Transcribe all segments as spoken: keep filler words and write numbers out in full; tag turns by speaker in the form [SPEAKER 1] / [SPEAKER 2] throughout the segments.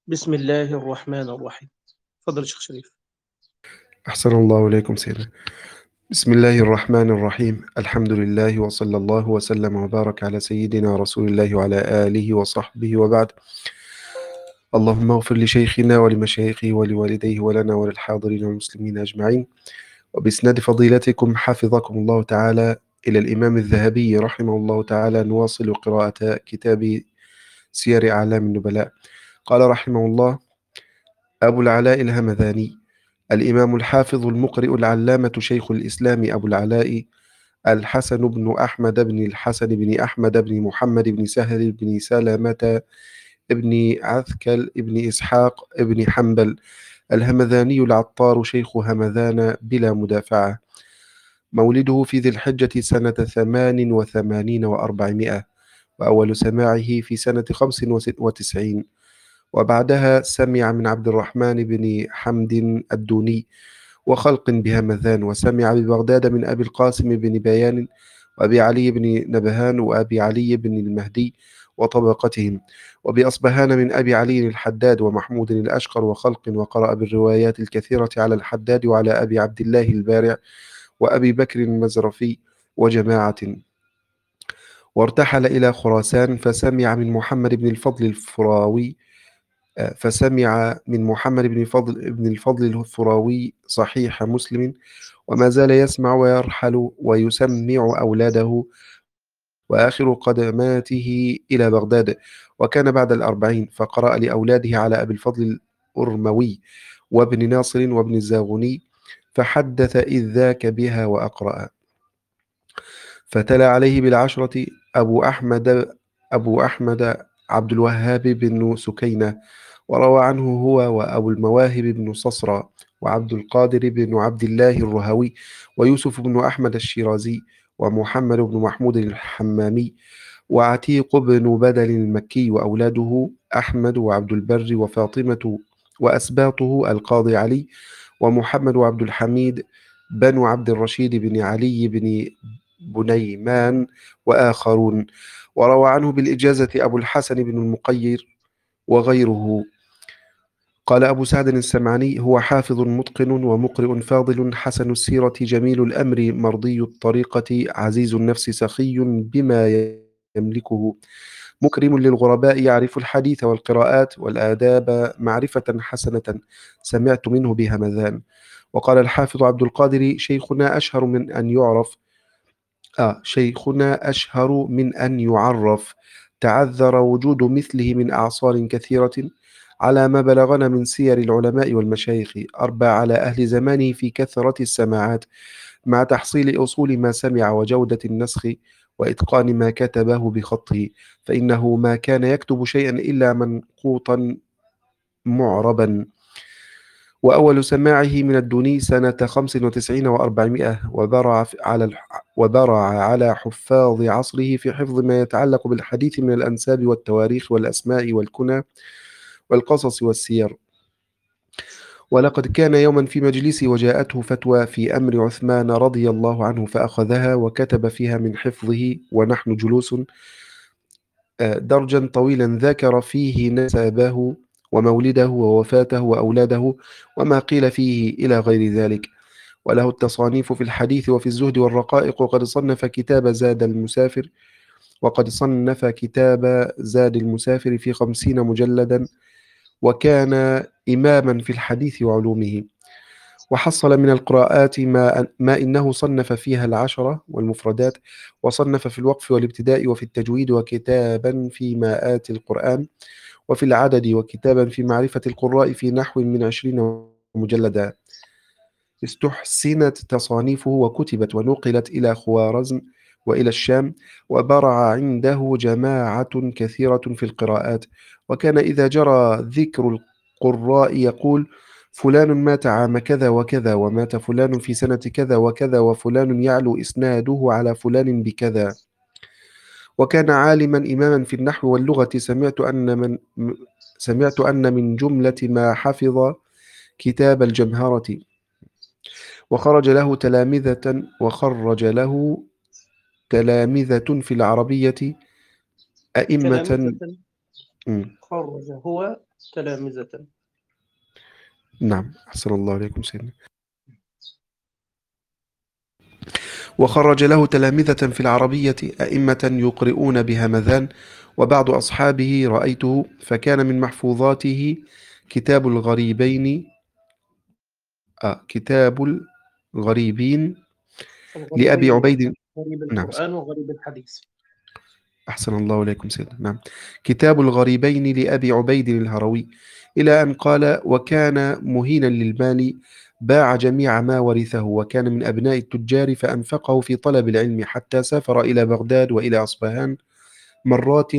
[SPEAKER 1] بسم الله الرحمن الرحيم. تفضل يا شيخ شريف.
[SPEAKER 2] أحسن الله إليكم سيدنا. بسم الله الرحمن الرحيم. الحمد لله وصلى الله وسلم وبارك على سيدنا رسول الله وعلى آله وصحبه وبعد. اللهم اغفر لشيخنا ولمشايخه ولوالديه ولنا وللحاضرين والمسلمين أجمعين. وبإسناد فضيلتكم حفظكم الله تعالى إلى الإمام الذهبي رحمه الله تعالى نواصل قراءة كتاب سير أعلام النبلاء. قال رحمه الله: أبو العلاء الهمذاني الإمام الحافظ المقرئ العلامة شيخ الإسلام أبو العلاء الحسن بن أحمد بن الحسن بن أحمد بن محمد بن سهل بن سلمة بن عثكل بن إسحاق بن حنبل الهمذاني العطار شيخ همذان بلا مدافعة. مولده في ذي الحجة سنة ثمان وثمانين وأربعمائة، وأول سماعه في سنة خمس وتسعين، وبعدها سمع من عبد الرحمن بن حمد الدوني وخلق بهمذان، وسمع ببغداد من أبي القاسم بن بيان وأبي علي بن نبهان وأبي علي بن المهدي وطبقتهم، وبأصبهان من أبي علي الحداد ومحمود الأشقر وخلق، وقرأ بالروايات الكثيرة على الحداد وعلى أبي عبد الله البارع وأبي بكر المزرفي وجماعة. وارتحل إلى خراسان فسمع من محمد بن الفضل الفراوي فسمع من محمد بن الفضل بن الفضل الفراوي صحيح مسلم، وما زال يسمع ويرحل ويسمع أولاده، وآخر قدماته إلى بغداد، وكان بعد الأربعين، فقرأ لأولاده على أبي الفضل الأرموي وابن ناصر وابن الزاغني، فحدث إذ ذاك بها وأقرأ. فتلا عليه بالعشرة أبو أحمد أبو أحمد عبد الوهاب بن سكينة، وروى عنه هو وأبو المواهب بن صصرى وعبد القادر بن عبد الله الرهوي ويوسف بن أحمد الشيرازي ومحمد بن محمود الحمامي وعتيق بن بدل المكي، وأولاده أحمد وعبد البر وفاطمة، وأسباطه القاضي علي ومحمد وعبد الحميد بنو عبد الرشيد بن علي بن بنيمان وآخرون. وروى عنه بالإجازة أبو الحسن بن المقير وغيره. قال أبو سعد السمعاني: هو حافظ متقن ومقرئ فاضل حسن السيرة جميل الأمر مرضي الطريقة عزيز النفس سخي بما يملكه مكرم للغرباء يعرف الحديث والقراءات والآداب معرفة حسنة سمعت منه بهمذان. وقال الحافظ عبد القادر: شيخنا أشهر من أن يعرف آه شيخنا أشهر من أن يعرف، تعذر وجود مثله من أعصار كثيرة على ما بلغنا من سير العلماء والمشايخ، أربى على أهل زمانه في كثرة السماعات مع تحصيل أصول ما سمع وجودة النسخ وإتقان ما كتبه بخطه، فإنه ما كان يكتب شيئا إلا منقوطا معربا. وأول سماعه من الدوني سنة خمس وتسعين وأربعمائة، وبرع على الح... وبرع على حفاظ عصره في حفظ ما يتعلق بالحديث من الأنساب والتواريخ والأسماء والكنى والقصص والسير. ولقد كان يوما في مجلسي وجاءته فتوى في أمر عثمان رضي الله عنه، فأخذها وكتب فيها من حفظه ونحن جلوس آه، درجا طويلا، ذكر فيه نسبه ومولده ووفاته وأولاده وما قيل فيه إلى غير ذلك. وله التصانيف في الحديث وفي الزهد والرقائق، وقد صنف كتاب زاد المسافر وقد صنف كتاب زاد المسافر في خمسين مجلدا، وكان إماما في الحديث وعلومه. وحصل من القراءات ما, ما إنه صنف فيها العشرة والمفردات، وصنف في الوقف والابتداء وفي التجويد، وكتابا في ماءات القرآن وفي العدد، وكتابا في معرفة القراء في نحو من عشرين مجلدا. استحسنت تصانيفه وكتبت ونقلت إلى خوارزم وإلى الشام، وبرع عنده جماعة كثيرة في القراءات. وكان إذا جرى ذكر القراء يقول: فلان مات عام كذا وكذا، ومات فلان في سنة كذا وكذا، وفلان يعلو إسناده على فلان بكذا. وكان عالما إماما في النحو واللغة. سمعت أن من سمعت أن من جملة ما حفظ كتاب الجمهرة، وخرج له تلامذة وخرج له تلامذة في العربية أئمة.
[SPEAKER 1] تلامذة
[SPEAKER 2] مم.
[SPEAKER 1] خرج هو تلامذة.
[SPEAKER 2] نعم، أحسن الله عليكم سيدنا. وخرج له تلامذة في العربية أئمة يقرؤون بهمذان، وبعض أصحابه رأيته، فكان من محفوظاته كتاب الغريبين آه كتاب الغريبين لأبي
[SPEAKER 1] الغريبين،
[SPEAKER 2] عبيد.
[SPEAKER 1] غريب
[SPEAKER 2] نعم،
[SPEAKER 1] القرآن وغريب الحديث.
[SPEAKER 2] أحسن الله إليكم سيدنا. نعم، كتاب الغريبين لأبي عبيد الهروي، إلى أن قال: وكان مهينا للمال، باع جميع ما ورثه، وكان من أبناء التجار، فأنفقه في طلب العلم، حتى سافر إلى بغداد وإلى أصفهان مرات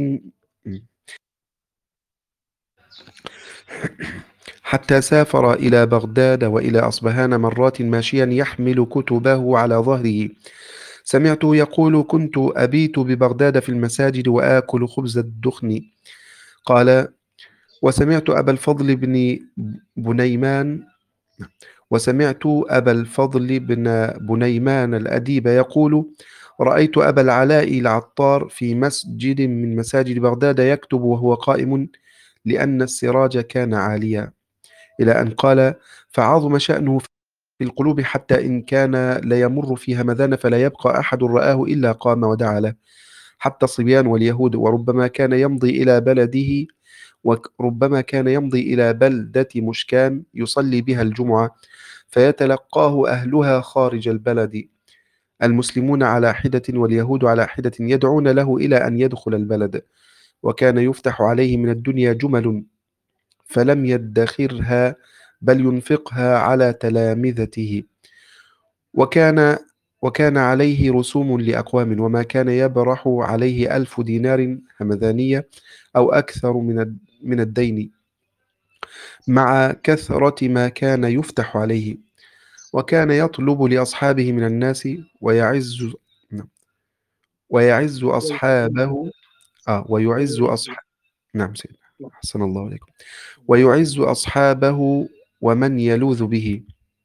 [SPEAKER 2] حتى سافر إلى بغداد وإلى أصبهان مرات ماشيا يحمل كتبه على ظهره. سمعته يقول: كنت أبيت ببغداد في المساجد وآكل خبز الدخن. قال: وسمعت أبا الفضل بن بنيمان وسمعت أبا الفضل بن بنيمان الأديب يقول: رأيت أبا العلاء العطار في مسجد من مساجد بغداد يكتب وهو قائم، لأن السراج كان عاليا، إلى أن قال: فعظم شأنه في القلوب، حتى إن كان ليمر في همذان فلا يبقى أحد رآه إلا قام ودعا له، حتى الصبيان واليهود. وربما كان يمضي إلى بلده وربما كان يمضي إلى بلدة مشكان يصلي بها الجمعة، فيتلقاه أهلها خارج البلد، المسلمون على حدة واليهود على حدة، يدعون له إلى أن يدخل البلد. وكان يفتح عليه من الدنيا جمل، فلم يدخرها، بل ينفقها على تلامذته. وكان وكان عليه رسوم لأقوام، وما كان يبرح عليه ألف دينار همذانية أو أكثر من من الدين، مع كثرة ما كان يفتح عليه. وكان يطلب لأصحابه من الناس ويعز نعم، ويعز أصحابه آه ويعز أصحاب نعم سيدنا، أحسن الله عليكم. ويعز أصحابه ومن يلوذ به،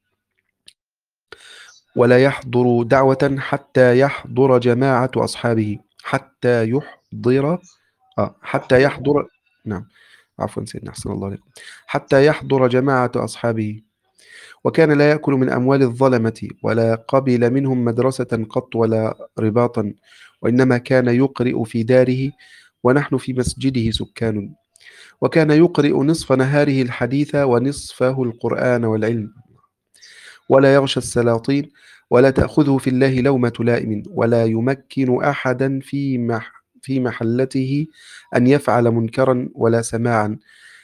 [SPEAKER 2] ولا يحضر دعوة حتى يحضر جماعة أصحابه، حتى يحضر آه حتى يحضر نعم، عفوا سيدنا، أحسن الله عليكم. حتى يحضر جماعة أصحابه. وكان لا يأكل من أموال الظلمة، ولا قبل منهم مدرسة قط ولا رباطا، وإنما كان يقرئ في داره، ونحن في مسجده سكان. وكان يقرئ نصف نهاره الحديث، ونصفه القرآن والعلم، ولا يغشى السلاطين، ولا تأخذه في الله لومة لائم، ولا يمكن أحدا في مح في محلته أن يفعل منكرا ولا سماعا.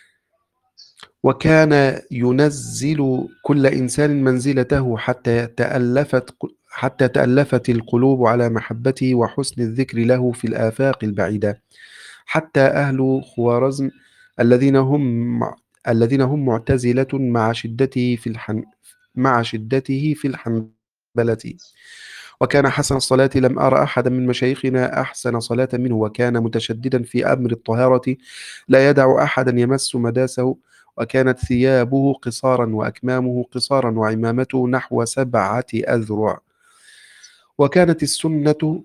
[SPEAKER 2] وكان ينزل كل إنسان منزلته، حتى تألفت حتى تألفت القلوب على محبته وحسن الذكر له في الآفاق البعيدة، حتى أهل خوارزم الذين هم الذين هم معتزلة مع شدته في الحن مع شدته في الحنبلة. وكان حسن الصلاة، لم أرى أحدا من مشايخنا أحسن صلاة منه، وكان متشددا في أمر الطهارة، لا يدع أحدا يمس مداسه. وكانت ثيابه قصارا، وأكمامه قصارا، وعمامته نحو سبعة أذرع. وكانت السنة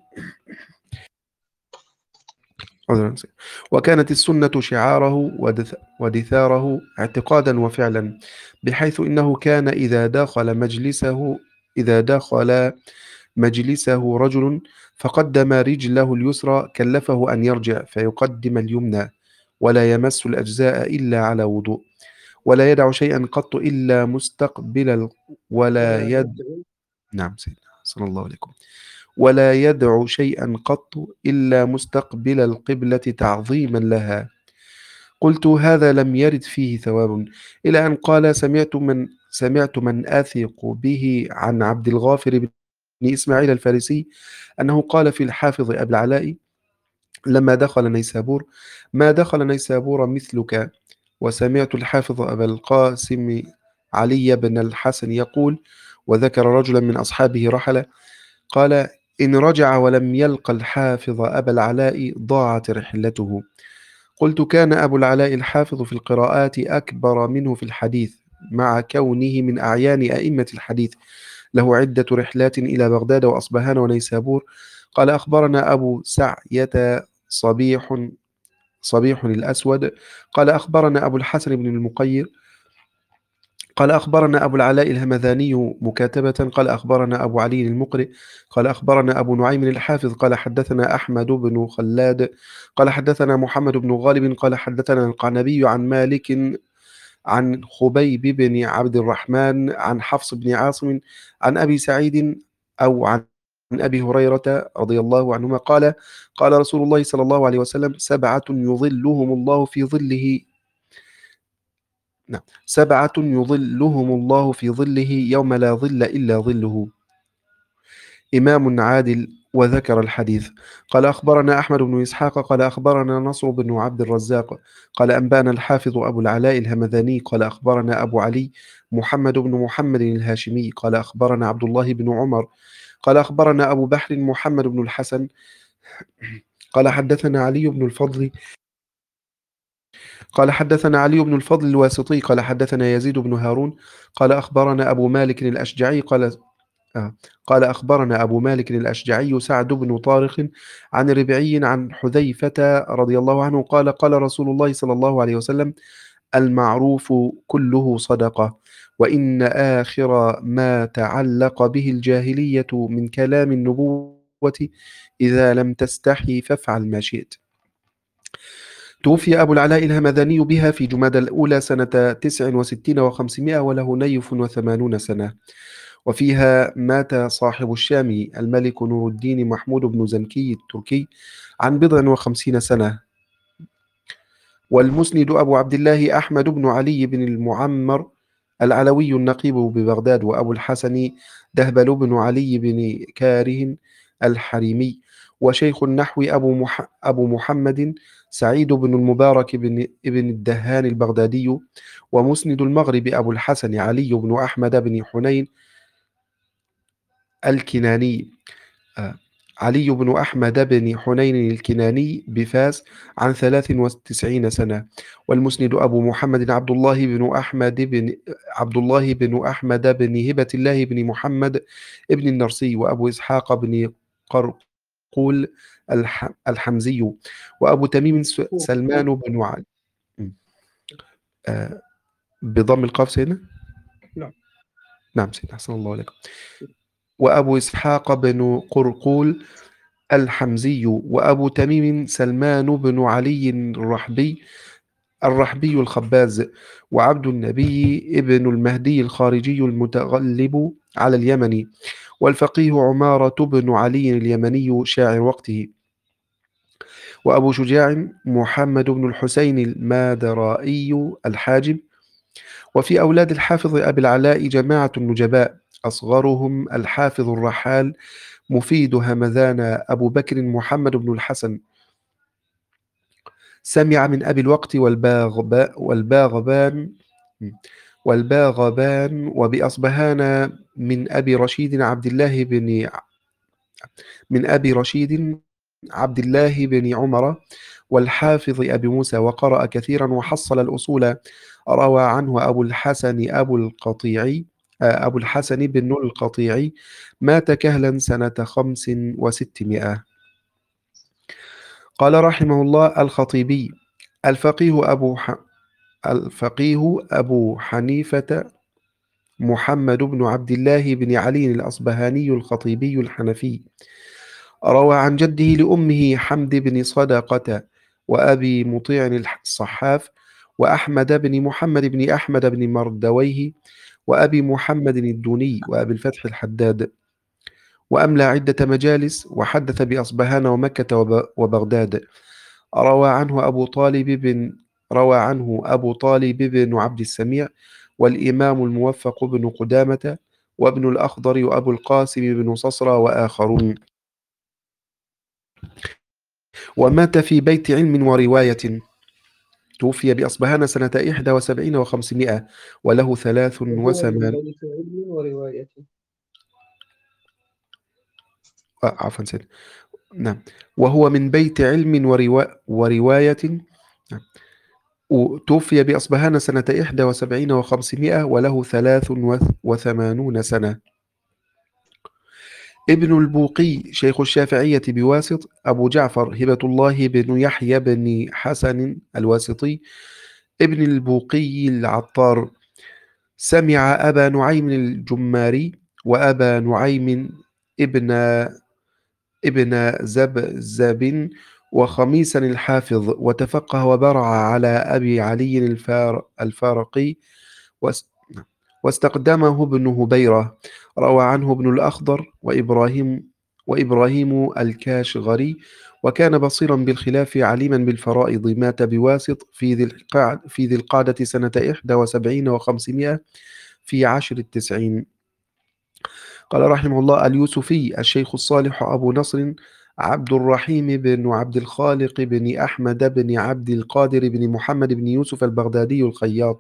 [SPEAKER 2] وكانت السنة شعاره ودث ودثاره اعتقادا وفعلا، بحيث إنه كان إذا دخل مجلسه إذا دخل مجلسه رجل فقدم رجله اليسرى، كلفه أن يرجع فيقدم اليمنى، ولا يمس الأجزاء إلا على وضوء، ولا يدع شيئا قط إلا مستقبل ال... ولا
[SPEAKER 1] ولا
[SPEAKER 2] يد
[SPEAKER 1] يدعو.
[SPEAKER 2] نعم سيدنا، صلى الله عليكم. ولا يدع شيئا قط إلا مستقبل القبلة تعظيما لها. قلت: هذا لم يرد فيه ثواب. إلى أن قال: سمعت من سمعت من أثق به عن عبد الغافر بن إسماعيل الفارسي أنه قال في الحافظ أبي العلاء لما دخل نيسابور: ما دخل نيسابور مثلك. وسمعت الحافظ أبا القاسم علي بن الحسن يقول، وذكر رجلا من أصحابه رحل، قال: إن رجع ولم يلق الحافظ أبا العلاء ضاعت رحلته. قلت: كان أبو العلاء الحافظ في القراءات أكبر منه في الحديث، مع كونه من أعيان أئمة الحديث، له عدة رحلات إلى بغداد وأصبهان ونيسابور. قال: أخبرنا أبو سعية صبيح صبيح الأسود قال أخبرنا أبو الحسن بن المقير قال أخبرنا أبو العلاء الهمذاني مكاتبة قال أخبرنا أبو علي المقرئ قال أخبرنا أبو نعيم الحافظ قال حدثنا أحمد بن خلاد قال حدثنا محمد بن غالب قال حدثنا القعنبي عن مالك عن خبيب بن عبد الرحمن عن حفص بن عاصم عن أبي سعيد أو عن عن أبي هريرة رضي الله عنهما قال قال رسول الله صلى الله عليه وسلم سبعة يظلهم الله في ظله نعم سبعة يظلهم الله في ظله يوم لا ظل إلا ظله إمام عادل وذكر الحديث قال أخبرنا أحمد بن إسحاق قال أخبرنا نصر بن عبد الرزاق قال أنبانا الحافظ أبو العلاء الهمذاني قال أخبرنا أبو علي محمد بن محمد الهاشمي قال أخبرنا عبد الله بن عمر قال أخبرنا أبو بحر محمد بن الحسن قال حدثنا علي بن الفضل قال حدثنا علي بن الفضل الواسطي قال حدثنا يزيد بن هارون قال أخبرنا أبو مالك الأشجعي قال آه. قال أخبرنا أبو مالك الأشجعي سعد بن طارق عن ربعي عن حذيفة رضي الله عنه قال قال رسول الله صلى الله عليه وسلم المعروف كله صدقة وإن آخر ما تعلق به الجاهلية من كلام النبوة إذا لم تستحي فافعل ما شئت. توفي أبو العلاء الهمذاني بها في جمادى الأولى سنة تسع وستين وخمسمائة وله نيف وثمانون سنة، وفيها مات صاحب الشام الملك نور الدين محمود بن زنكي التركي عن بضع وخمسين سنة. والمسند أبو عبد الله أحمد بن علي بن المعمر العلوي النقيب ببغداد، وأبو الحسن دهبل بن علي بن كاره الحريمي، وشيخ النحو أبو, مح أبو محمد سعيد بن المبارك بن ابن الدهان البغدادي، ومسند المغرب أبو الحسن علي بن أحمد بن حنين الكناني آه، علي بن أحمد بن حنين الكناني بفاس عن ثلاث وتسعين سنة. والمسند أبو محمد عبد الله بن أحمد بن عبد الله بن أحمد بن هبة الله بن محمد ابن النرسي، وأبو إسحاق بن قرقول الح... الحمزي، وأبو تميم س- سلمان بن علي آه، بضم القاف سيدنا.
[SPEAKER 1] نعم.
[SPEAKER 2] نعم سيدنا أحسن الله عليكم. وأبو إسحاق بن قرقول الحمزي، وأبو تميم سلمان بن علي الرحبي الرحبي الخباز، وعبد النبي ابن المهدي الخارجي المتغلب على اليمن، والفقيه عمارة بن علي اليمني شاعر وقته، وأبو شجاع محمد بن الحسين المادرائي الحاجب. وفي أولاد الحافظ أبي العلاء جماعة نجباء، أصغرهم الحافظ الرحال مفيد همذان أبو بكر محمد بن الحسن، سمع من أبي الوقت والباغب والباغبان والباغبان وبأصبهان من أبي رشيد عبد الله بن من أبي رشيد عبد الله بن عمر والحافظ أبي موسى، وقرأ كثيرا وحصل الأصول. روى عنه أبو الحسن أبو القطيعي أبو الحسن بن القطيعي، مات كهلا سنة خمس وستمائة. قال رحمه الله الخطيبي الفقيه أبو ح... الفقيه أبو حنيفة محمد بن عبد الله بن علي الأصبهاني الخطيبي الحنفي، روى عن جده لأمه حمد بن صدقة وأبي مطيع الصحاف وأحمد بن محمد بن أحمد بن مردويه وأبي محمد الدوني وأبي الفتح الحداد، وأملى عدة مجالس، وحدث بأصبهان ومكة وب- وبغداد. روى عنه أبو طالب بن روى عنه أبو طالب بن عبد السميع والإمام الموفق بن قدامة وابن الأخضر وأبو القاسم بن صصرى وآخرون. ومات في بيت علم ورواية، توفي بأصبهان سنة إحدى وسبعين وخمسمائة وله ثلاث
[SPEAKER 1] وهو من
[SPEAKER 2] وثمان
[SPEAKER 1] بيت علم ورواية.
[SPEAKER 2] آه عفوا سيد. نعم. وهو من بيت علم وروا... ورواية. نعم. وتوفي بأصبهان سنة إحدى وسبعين وخمسمائة وله ثلاث وثمانون سنة. ابن البوقي شيخ الشافعية بواسط، أبو جعفر هبة الله بن يحيى بن حسن الواسطي ابن البوقي العطار. سمع أبا نعيم الجماري وأبا نعيم ابن ابن زبزب وخميسا الحافظ، وتفقه وبرع على أبي علي الفار الفارقي، واس- واستقدمه ابن هبيرة. روى عنه ابن الأخضر وإبراهيم وإبراهيم الكاشغري، وكان بصيرا بالخلاف عليما بالفرائض. مات بواسط في ذي القعد في ذي القعدة سنة إحدى وسبعين وخمسمائة في عشر التسعين. قال رحمه الله: اليوسفي الشيخ الصالح أبو نصر عبد الرحيم بن عبد الخالق بن أحمد بن عبد القادر بن محمد بن يوسف البغدادي الخياط.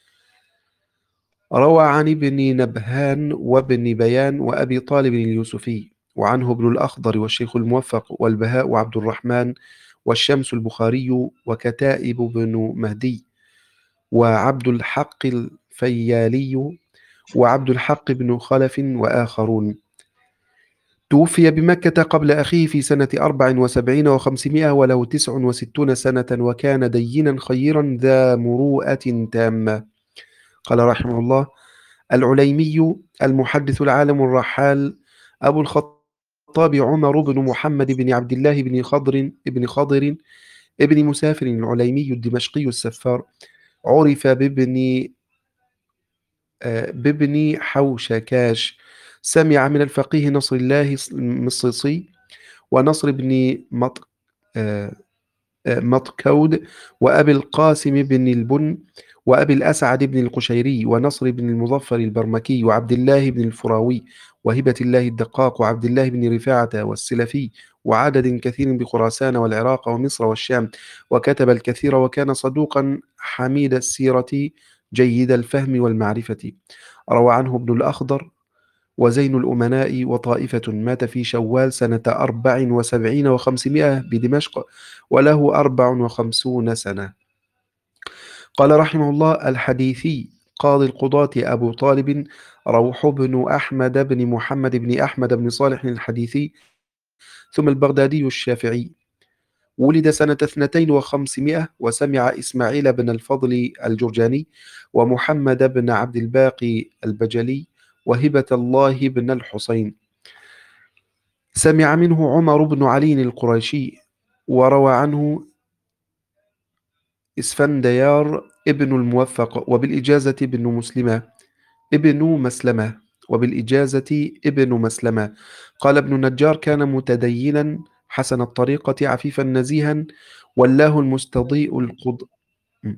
[SPEAKER 2] روى عن ابن نبهان وابن بيان وأبي طالب اليوسفي، وعنه ابن الأخضر والشيخ الموفق والبهاء وعبد الرحمن والشمس البخاري وكتائب بن مهدي وعبد الحق الفيالي وعبد الحق بن خلف وآخرون. توفي بمكة قبل أخيه في سنة أربع وسبعين وخمسمائة وله تسع وستون سنة، وكان دينا خيرا ذا مروءة تامة. قال رحمه الله: العليمي المحدث العالم الرحال أبو الخطاب عمر بن محمد بن عبد الله بن خضر بن خضر ابن مسافر العليمي الدمشقي السفار، عرف بابن آه، بابن حوشكاش. سمع من الفقيه نصر الله المصيصي ونصر بن مط... آه، آه، مطكود وأبي القاسم بن البن وأبي الأسعد بن القشيري ونصر بن المظفر البرمكي وعبد الله بن الفراوي وهبة الله الدقاق وعبد الله بن رفاعة والسلفي، وعدد كثير بخراسان والعراق ومصر والشام، وكتب الكثير، وكان صدوقا حميد السيرة جيد الفهم والمعرفة. روى عنه ابن الأخضر وزين الأمناء وطائفة. مات في شوال سنة أربع وسبعين وخمسمائة بدمشق وله أربع وخمسون سنة. قال رحمه الله: الحديثي قاضي القضاة أبو طالب روح بن أحمد بن محمد بن أحمد بن صالح الحديثي، ثم البغدادي الشافعي. ولد سنة اثنتين وخمسمائة، وسمع إسماعيل بن الفضل الجرجاني ومحمد بن عبد الباقي البجلي وهبة الله بن الحسين. سمع منه عمر بن علي القريشي، وروى عنه اسفنديار ابن الموفق، وبالإجازة ابن مسلمة ابن مسلمة وبالإجازة ابن مسلمة. قال ابن النجار: كان متدينا حسن الطريقة عفيفا نزيها، ولاه المستضيء القض م.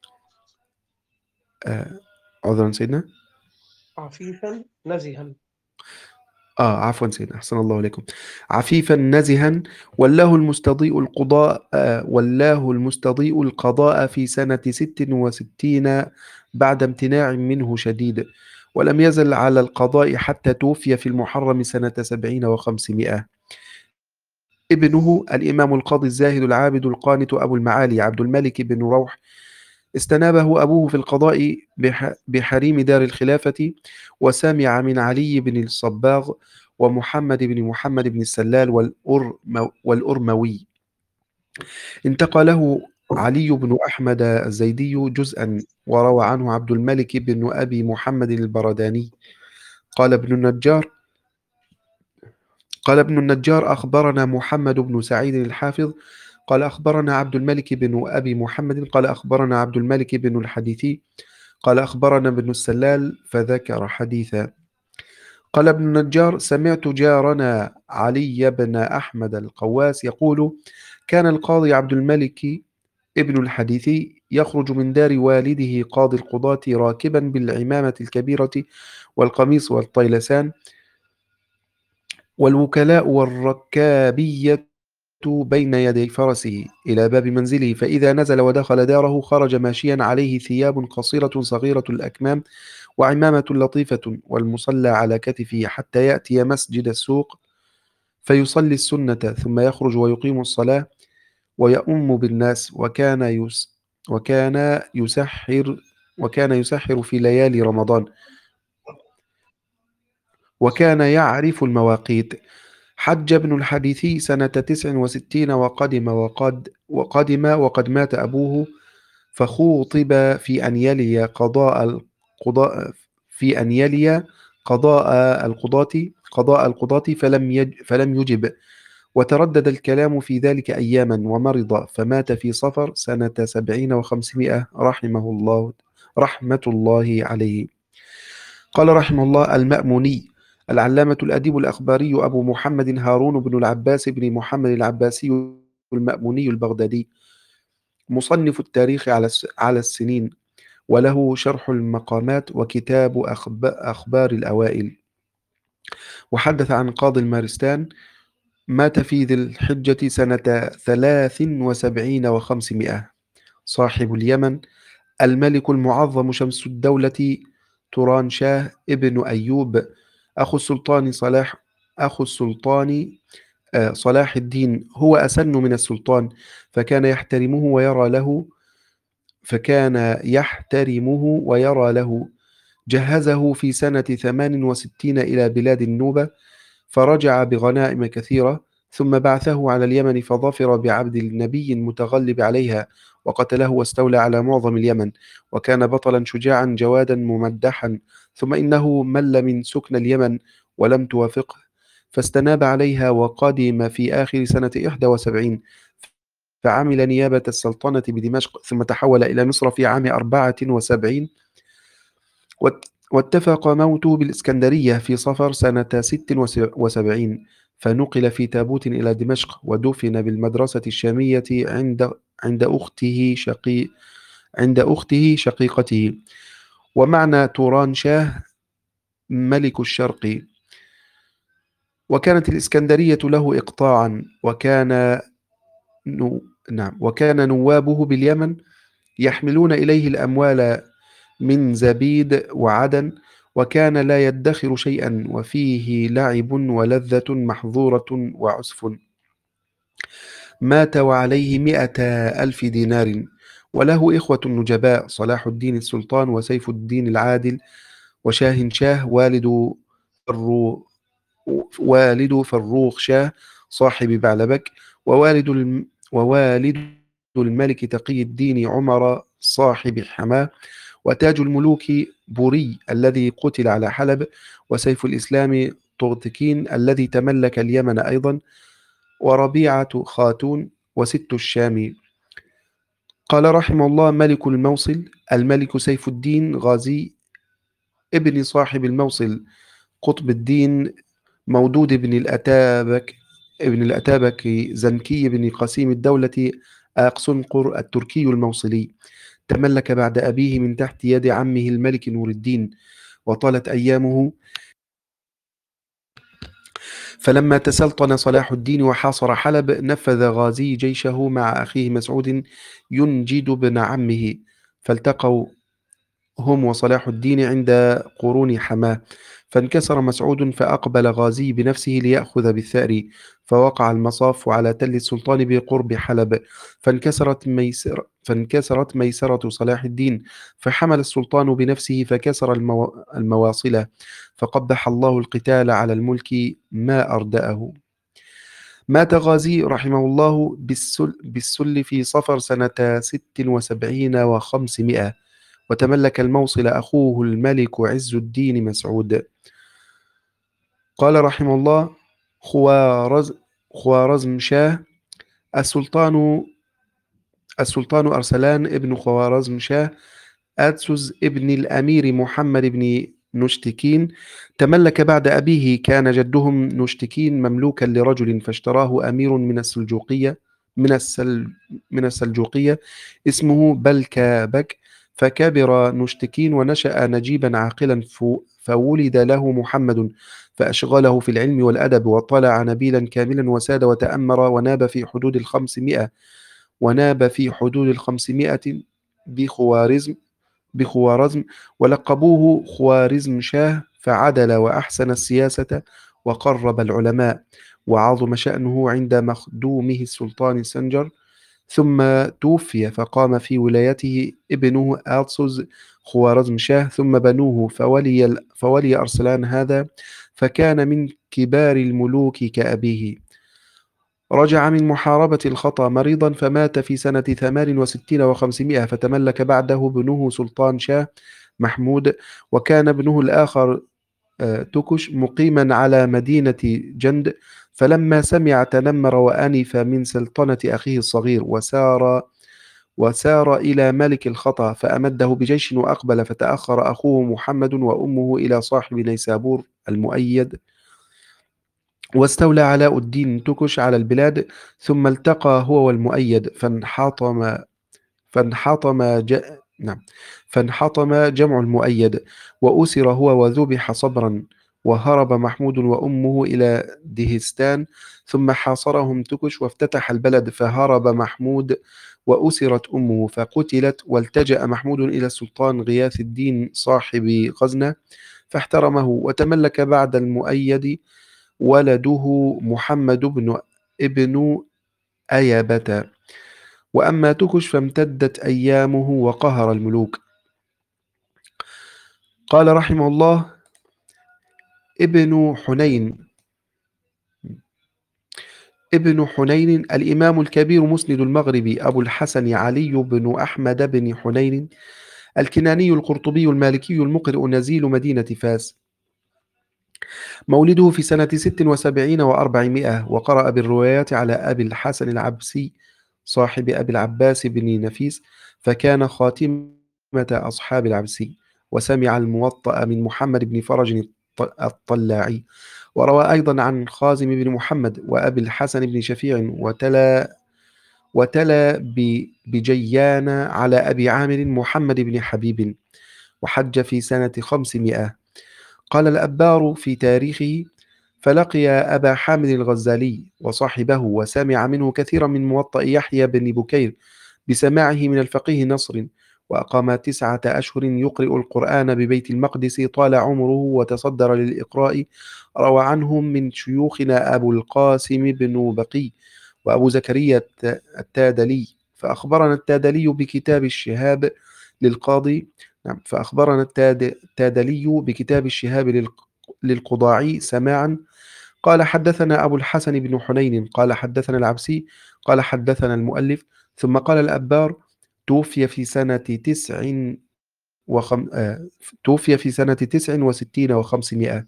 [SPEAKER 2] آه، عذرا سيدنا.
[SPEAKER 1] عفيفا نزها.
[SPEAKER 2] آه عفوا سيدنا، أحسن الله عليكم. عفيفا نزها، ولاه المستضيء القضاء آه ولاه المستضيء القضاء في سنة ست وستين بعد امتناع منه شديد، ولم يزل على القضاء حتى توفي في المحرم سنة سبعين وخمسمائة. ابنه الإمام القاضي الزاهد العابد القانت أبو المعالي عبد الملك بن روح استنابه أبوه في القضاء بح بحريم دار الخلافة، وسمع من علي بن الصباغ ومحمد بن محمد بن السلال والأرم والأرموي. انتقى له علي بن أحمد الزيدي جزءا، وروى عنه عبد الملك بن أبي محمد البرداني. قال ابن النجار قال ابن النجار أخبرنا محمد بن سعيد الحافظ قال أخبرنا عبد الملك بن أبي محمد قال أخبرنا عبد الملك بن الحديثي قال أخبرنا ابن السلال فذكر حديثا. قال ابن النجار: سمعت جارنا علي بن أحمد القواس يقول: كان القاضي عبد الملك ابن الحديثي يخرج من دار والده قاضي القضاة راكبا بالعمامة الكبيرة والقميص والطيلسان والوكلاء والركابية بين يدي فرسه إلى باب منزله، فإذا نزل ودخل داره خرج ماشيا عليه ثياب قصيرة صغيرة الأكمام وعمامة لطيفة والمصلى على كتفه، حتى يأتي مسجد السوق فيصلي السنة، ثم يخرج ويقيم الصلاة ويؤم بالناس. وكان يس وكان يسحر وكان يسحر في ليالي رمضان، وكان يعرف المواقيت. حج ابن الحديثي سنة تسع وستين وقدم وقد وقدم وقد مات أبوه، فخوطب في أن يلي قضاء القضاء في أن يلي قضاء القضاة قضاء القضاة فلم يج فلم يجب، وتردد الكلام في ذلك أياما، ومرض فمات في صفر سنة سبعين وخمسمائة رحمه الله رحمة الله عليه. قال رحمه الله: المأموني العلامة الأديب الأخباري أبو محمد هارون بن العباس بن محمد العباسي المأموني البغدادي، مصنف التاريخ على على السنين، وله شرح المقامات وكتاب أخبار الأوائل. وحدث عن قاضي المارستان، مات في ذي الحجة سنة ثلاث وسبعين وخمسمائة، صاحب اليمن، الملك المعظم شمس الدولة توران شاه ابن أيوب، أخو السلطان صلاح أخو السلطان آه، صلاح الدين، هو أسن من السلطان، فكان يحترمه ويرى له فكان يحترمه ويرى له جهزه في سنة ثمان وستين إلى بلاد النوبة، فرجع بغنائم كثيرة، ثم بعثه على اليمن فظفر بعبد النبي المتغلب عليها، وقتله واستولى على معظم اليمن، وكان بطلا شجاعا جوادا ممدحا. ثم إنه مل من سكن اليمن ولم توافقه، فاستناب عليها وقدم في آخر سنة إحدى وسبعين، فعمل نيابة السلطنة بدمشق، ثم تحول إلى مصر في عام أربعة وسبعين، واتفق موته بالإسكندرية في صفر سنة ست وسبعين، فنقل في تابوت إلى دمشق، ودفن بالمدرسة الشامية عند عند أخته شقي عند أخته شقيقته. ومعنى توران شاه ملك الشرق. وكانت الإسكندرية له إقطاعا، وكان نو... نعم وكان نوابه باليمن يحملون إليه الأموال من زبيد وعدن، وكان لا يدخر شيئا، وفيه لعب ولذة محظورة وعسف. مات وعليه مئة ألف دينار، وله إخوة نجباء: صلاح الدين السلطان، وسيف الدين العادل، وشاه شاه والد فرو والد فروخ شاه صاحب بعلبك، ووالد الم ووالد الملك تقي الدين عمر صاحب حماه، وتاج الملوك بوري الذي قتل على حلب، وسيف الإسلام طغتكين الذي تملك اليمن أيضا، وربيعة خاتون، وست الشام. قال رحمه الله: ملك الموصل الملك سيف الدين غازي ابن صاحب الموصل قطب الدين مودود بن الأتابك ابن الأتابك زنكي بن قسيم الدولة أقصنقر التركي الموصلي، تملك بعد أبيه من تحت يد عمه الملك نور الدين، وطالت أيامه. فلما تسلطن صلاح الدين وحاصر حلب، نفذ غازي جيشه مع أخيه مسعود ينجد بن عمه، فالتقوا هم وصلاح الدين عند قرون حماه، فانكسر مسعود، فأقبل غازي بنفسه ليأخذ بالثأر، فوقع المصاف على تل السلطان بقرب حلب، فانكسرت ميسر فانكسرت ميسرة صلاح الدين، فحمل السلطان بنفسه فكسر المو... المواصلة، فقبح الله القتال على الملك ما أردأه. مات غازي رحمه الله بالسل, بالسل في صفر سنة ست وسبعين وخمسمائة، وتملك الموصل أخوه الملك عز الدين مسعود. قال رحمه الله: خوارز خوارزم شاه السلطان السلطان أرسلان ابن خوارزم شاه أتسز ابن الأمير محمد بن نشتكين، تملك بعد أبيه. كان جدهم نشتكين مملوكا لرجل، فاشتراه أمير من السلجوقية من السل من السلجوقية اسمه بلكابك، فكبر نشتكين ونشأ نجيبا عاقلا، فولد له محمد، فأشغله في العلم والأدب، وطلع نبيلا كاملا، وساد وتأمر، وناب في حدود الخمسمائة وناب في حدود الخمسمائة بخوارزم بخوارزم ولقبوه خوارزم شاه، فعدل وأحسن السياسة وقرب العلماء، وعظم شأنه عند مخدومه السلطان سنجر، ثم توفي، فقام في ولايته ابنه آتسوز خوارزم شاه، ثم بنوه، فولي, فولي أرسلان هذا فكان من كبار الملوك كأبيه. رجع من محاربة الخطأ مريضا فمات في سنة ثمان وستين وخمسمائة، فتملك بعده ابنه سلطان شاه محمود، وكان ابنه الآخر آه، تكش مقيما على مدينة جند. فلما سمع تنمر وأنف من سلطنة أخيه الصغير، وسار وسار إلى ملك الخطأ فأمده بجيش وأقبل، فتأخر أخوه محمد وأمه إلى صاحب نيسابور المؤيد، واستولى علاء الدين تكش على البلاد. ثم التقى هو والمؤيد فانحطم فانحطم ج... نعم فانحطم جمع المؤيد، وأسر هو وذبح صبرا. وهرب محمود وأمه إلى دهستان، ثم حاصرهم تكش وافتتح البلد، فهرب محمود وأسرت أمه فقتلت، والتجأ محمود إلى السلطان غياث الدين صاحب غزنة فاحترمه، وتملك بعد المؤيد ولده محمد بن ابن أيبة. وأما تكش فامتدت أيامه وقهر الملوك. قال رحمه الله: ابن حنين ابن حنين الإمام الكبير مسند المغرب أبو الحسن علي بن أحمد بن حنين الكناني القرطبي المالكي المقرئ نزيل مدينة فاس. مولده في سنة ست وسبعين وأربعمائة، وقرأ بالروايات على أبي الحسن العبسي صاحب أبي العباس بن نفيس، فكان خاتمة أصحاب العبسي. وسمع الموطأ من محمد بن فرج الط- الطلاعي، وروى أيضا عن خازم بن محمد وأبي الحسن بن شفيع، وتلا وتلا ب- بجيان على أبي عامر محمد بن حبيب، وحج في سنة خمسمائة. قال الأبار في تاريخه: فلقي أبا حامد الغزالي وصاحبه، وسمع منه كثيرا من موطأ يحيى بن بكير بسماعه من الفقيه نصر، وأقام تسعة أشهر يقرئ القرآن ببيت المقدس طال عمره وتصدر للإقراء. روى عنهم من شيوخنا أبو القاسم بن بقي وأبو زكريا الت- التادلي. فأخبرنا التادلي بكتاب الشهاب للقاضي نعم فأخبرنا التاد- التادلي بكتاب الشهاب للق- للقضاعي سماعا. قال حدثنا أبو الحسن بن حنين قال حدثنا العبسي قال حدثنا المؤلف. ثم قال الأبار: توفي في سنة تسع وخم... آه، توفي في سنة تسع وستين وخمسمائة.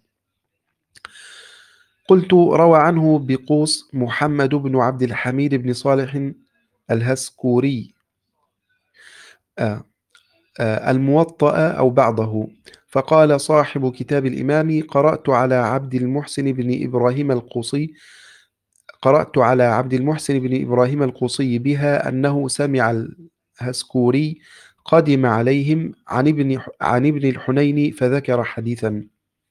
[SPEAKER 2] قلت: روى عنه بقوس محمد بن عبد الحميد بن صالح الهسكوري آه، آه، الموطأ أو بعضه. فقال صاحب كتاب الإمام: قرأت على عبد المحسن بن إبراهيم القوصي قرأت على عبد المحسن بن إبراهيم القوصي بها أنه سمع الهسكوري قدم عليهم عن ابن عن ابن الحنين فذكر حديثا.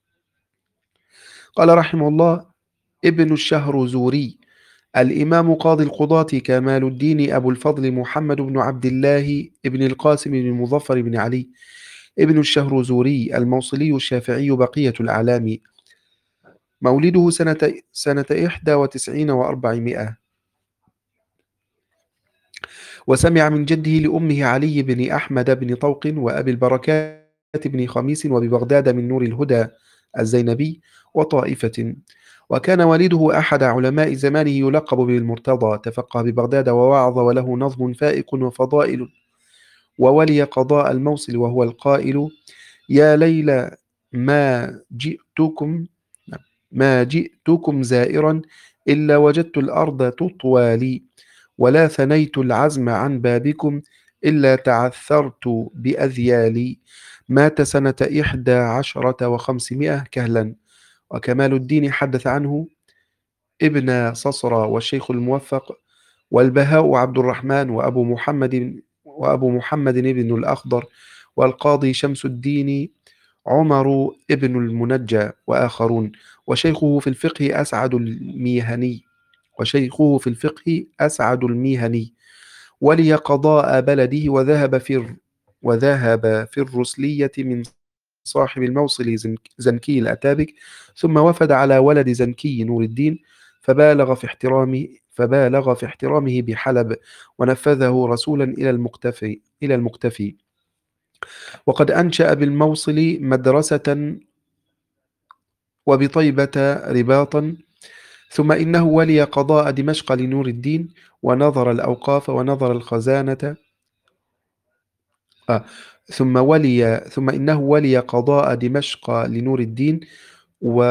[SPEAKER 2] قال رحمه الله: ابن الشهرزوري الإمام قاضي القضاة كمال الدين أبو الفضل محمد بن عبد الله ابن القاسم بن مظفر بن علي ابن الشهرزوري الموصلي الشافعي بقية الأعلام. مولده سنة سنة إحدى وتسعين وأربعمائة. وسمع من جده لأمه علي بن أحمد بن طوق وأبي البركات بن خميس وببغداد من نور الهدى الزينبي وطائفة. وكان والده أحد علماء زمانه يلقب بالمرتضى، تفقه ببغداد ووعظ، وله نظم فائق وفضائل، وولي قضاء الموصل، وهو القائل: يا ليلى ما جئتكم ما جئتكم زائرا إلا وجدت الأرض تطوى لي، ولا ثنيت العزم عن بابكم إلا تعثرت بأذيالي. مات سنة إحدى عشرة وخمسمائة كهلا. وكمال الدين حدث عنه ابن صصرى والشيخ الموفق والبهاء عبد الرحمن وأبو محمد وأبو محمد بن الأخضر والقاضي شمس الدين عمر ابن المنجى وآخرون. وشيخه في الفقه أسعد الميهني وشيخه في الفقه أسعد الميهني ولي قضاء بلده، وذهب في الر- وذهب في الرسلية من صاحب الموصل زنك- زنكي الأتابك، ثم وفد على ولد زنكي نور الدين فبالغ في احترامه فبالغ في احترامه بحلب، ونفذه رسولا إلى المقتفي إلى المقتفي. وقد أنشأ بالموصل مدرسة وبطيبة رباطا. ثم إنه ولي قضاء دمشق لنور الدين، ونظر الأوقاف، ونظر الخزانة. آه ثم ولي ثم إنه ولي قضاء دمشق لنور الدين، و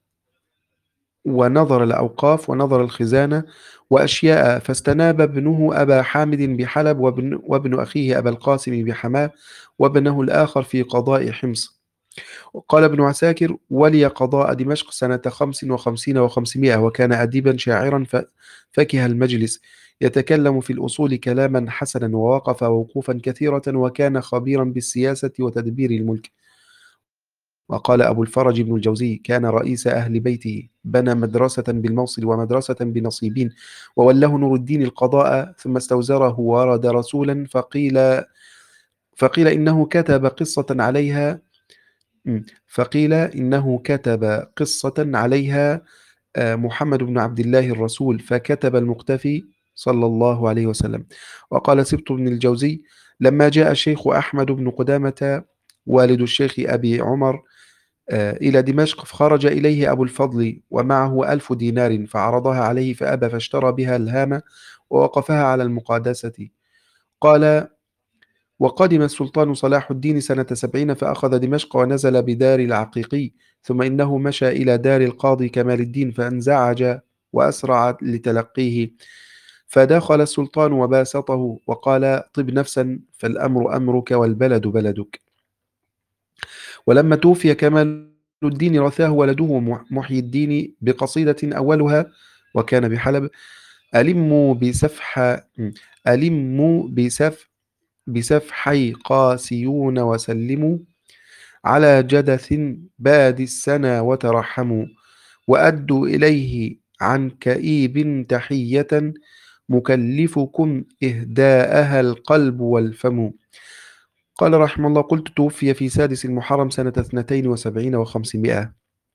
[SPEAKER 2] ونظر الأوقاف، ونظر الخزانة، وأشياء. فاستناب ابنه أبا حامد بحلب، وابن, وابن أخيه أبا القاسم بحماه، وابنه الآخر في قضاء حمص. قال ابن عساكر: ولي قضاء دمشق سنة خمس وخمسين وخمسمائة، وكان أديبا شاعرا ف- فكه المجلس، يتكلم في الأصول كلاما حسنا، ووقف وقوفا كثيرة، وكان خبيرا بالسياسة وتدبير الملك. وقال أبو الفرج بن الجوزي: كان رئيس أهل بيته، بنى مدرسة بالموصل ومدرسة بنصيبين، ووله نور الدين القضاء، ثم استوزره ورد رسولا، فقيل فقيل إنه كتب قصة عليها مم. فقيل إنه كتب قصة عليها آه، محمد بن عبد الله الرسول، فكتب المقتفي صلى الله عليه وسلم. وقال سبط بن الجوزي: لما جاء الشيخ أحمد بن قدامة والد الشيخ أبي عمر آه، إلى دمشق، فخرج إليه أبو الفضل ومعه ألف دينار، فعرضها عليه فأبى، فاشترى بها الهامة ووقفها على المقادسة. قال: وقدم السلطان صلاح الدين سنة سبعين، فأخذ دمشق ونزل بدار العقيقي، ثم إنه مشى إلى دار القاضي كمال الدين، فانزعج وأسرع لتلقيه، فدخل السلطان وباسطه، وقال: طب نفسا، فالأمر أمرك والبلد بلدك. ولما توفي كمال الدين، رثاه ولده محيي الدين بقصيدة أولها، وكان بحلب: ألموا بسفح ألموا بسف بسفحي قاسيون، وسلموا على جدث باد السنا، وترحموا، وأدوا إليه عن كئيب تحية، مكلفكم إهداءها القلب والفم. قال رحمه الله: قلت: توفي في سادس المحرم سنة اثنتين وسبعين وخمسمائة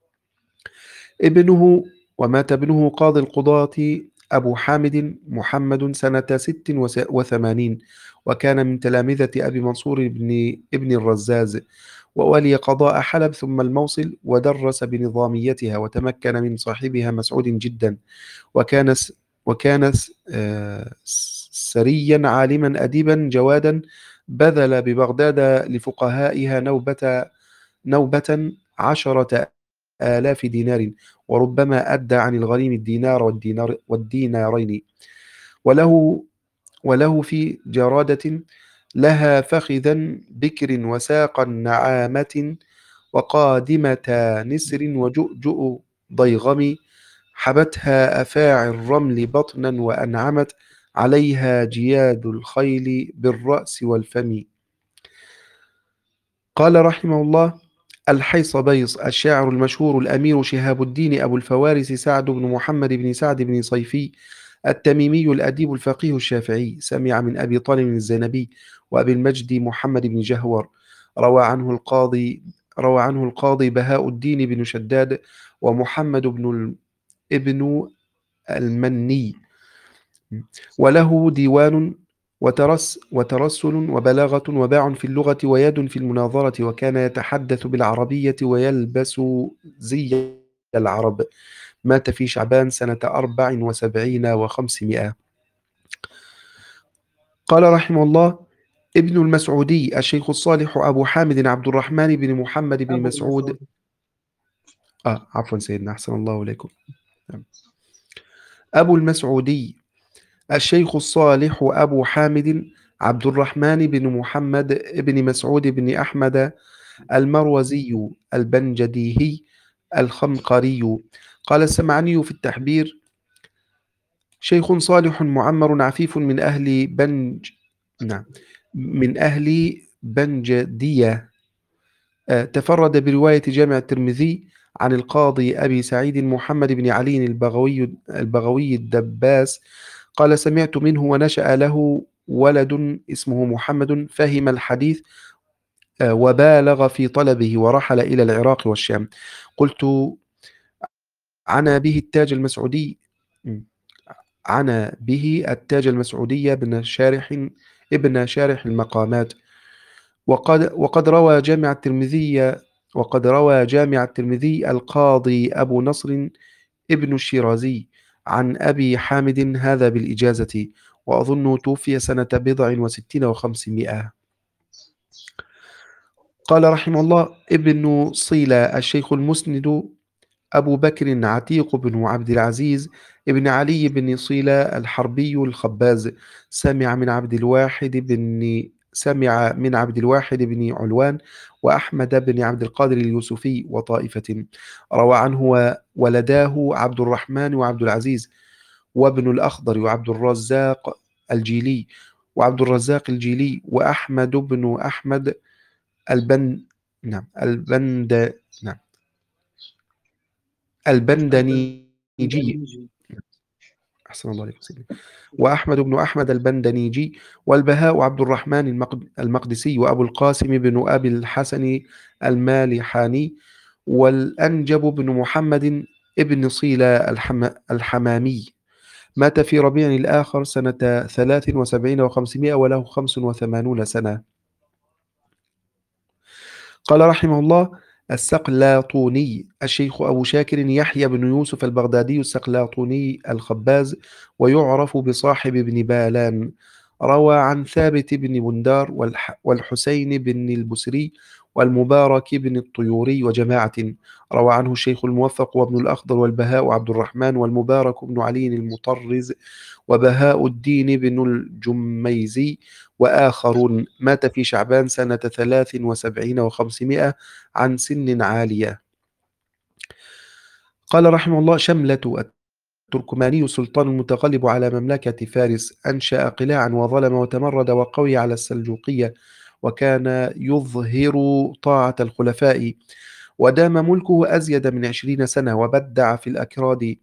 [SPEAKER 2] ابنه، ومات ابنه قاضي القضاة أبو حامد محمد سنة ست وثمانين، وكان من تلامذة أبي منصور بن ابن الرزاز، وولي قضاء حلب ثم الموصل، ودرس بنظاميتها، وتمكن من صاحبها مسعود جدا، وكان س وكان س آه، سريا عالما أديبا جوادا، بذل ببغداد لفقهائها نوبة نوبة عشرة آلاف دينار، وربما أدى عن الغريم الدينار والدينار والدينارين. وله وله في جرادة لها فخذا بكر، وساقا نعامة، وقادمة نسر، وجؤجؤ ضيغم، حبتها أفاعي الرمل بطنا، وأنعمت عليها جياد الخيل بالرأس والفم. قال رحمه الله: الحيصبيص الشاعر المشهور الأمير شهاب الدين أبو الفوارس سعد بن محمد بن سعد بن صيفي التميمي الأديب الفقيه الشافعي، سمع من أبي طالب الزينبي وأبي المجد محمد بن جهور. روى عنه القاضي روى عنه القاضي بهاء الدين بن شداد، ومحمد بن ابن المني، وله ديوان وترس وترسل وبلاغة وباع في اللغة ويد في المناظرة، وكان يتحدث بالعربية ويلبس زي العرب. مات في شعبان سنة أربع وسبعين وخمسمائة. قال رحمه الله: ابن المسعودي الشيخ الصالح أبو حامد عبد الرحمن بن محمد بن
[SPEAKER 1] أبو
[SPEAKER 2] مسعود.
[SPEAKER 1] المسعود.
[SPEAKER 2] آه عفوا سيدنا، أحسن الله إليكم. أبو المسعودي الشيخ الصالح أبو حامد عبد الرحمن بن محمد بن مسعود بن أحمد المروزي البنجديهي الخمقري. قال السمعني في التحبير: شيخ صالح معمر عفيف من أهل بنج نعم من أهل بنجدية، آه، تفرد برواية جامع الترمذي عن القاضي أبي سعيد محمد بن علي البغوي البغوي الدباس. قال: سمعت منه ونشأ له ولد اسمه محمد، فهم الحديث آه، وبالغ في طلبه، ورحل إلى العراق والشام. قلت: عنا به التاج المسعودي م. عنا به التاج المسعودي ابن شارح ابن شارح المقامات. وقد وقد روى جامع الترمذي وقد روى جامع الترمذي القاضي أبو نصر ابن الشيرازي عن أبي حامد هذا بالإجازة، وأظنه توفي سنة بضع وستين وخمسمائة. قال رحمه الله: ابن صيلة الشيخ المسند أبو بكر عتيق بن عبد العزيز ابن علي بن صيلة الحربي الخباز، سمع من عبد الواحد بن سمع من عبد الواحد بن علوان وأحمد بن عبد القادر اليوسفي وطائفة. روى عنه ولداه عبد الرحمن وعبد العزيز وابن الأخضر وعبد الرزاق الجيلي وعبد الرزاق الجيلي وأحمد بن أحمد البن نعم البند نعم البندنيجي.
[SPEAKER 1] البندنيجي.
[SPEAKER 2] أحسن الله عليكم سيدي. وأحمد بن أحمد البندنيجي، والبهاء عبد الرحمن المقد- المقدسي، وأبو القاسم بن أبي الحسن المالحاني، والأنجب بن محمد ابن صيلة الحم... الحمامي. مات في ربيع الآخر سنة ثلاث وسبعين وخمسمائة وله خمس وثمانون سنة. قال رحمه الله: السقلاطوني الشيخ أبو شاكر يحيى بن يوسف البغدادي السقلاطوني الخباز، ويعرف بصاحب ابن بالان. روى عن ثابت بن بندار والح والحسين بن البسري والمبارك بن الطيوري وجماعة. روى عنه الشيخ الموفق وابن الأخضر والبهاء عبد الرحمن والمبارك بن علي المطرز وبهاء الدين بن الجميزي وآخرون. مات في شعبان سنة ثلاث وسبعين وخمسمائة عن سن عالية. قال رحمه الله: شملة التركماني سلطان متغلب على مملكة فارس، أنشأ قلاعا وظلم وتمرد وقوي على السلجوقية، وكان يظهر طاعة الخلفاء، ودام ملكه أزيد من عشرين سنة، وبدع في الأكراد.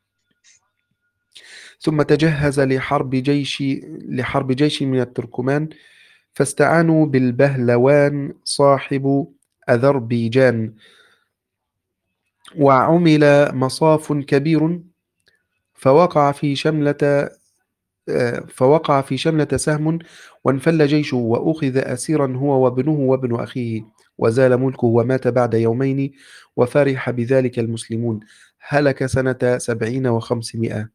[SPEAKER 2] ثم تجهز لحرب جيش لحرب جيش من التركمان، فاستعانوا بالبهلوان صاحب أذربيجان، وعمل مصاف كبير، فوقع في شملة آه، فوقع في شملة سهم، وانفل جيشه، وأخذ أسيرا هو وابنه وابن أخيه، وزال ملكه، ومات بعد يومين، وفرح بذلك المسلمون. هلك سنة سبعين وخمسمائة.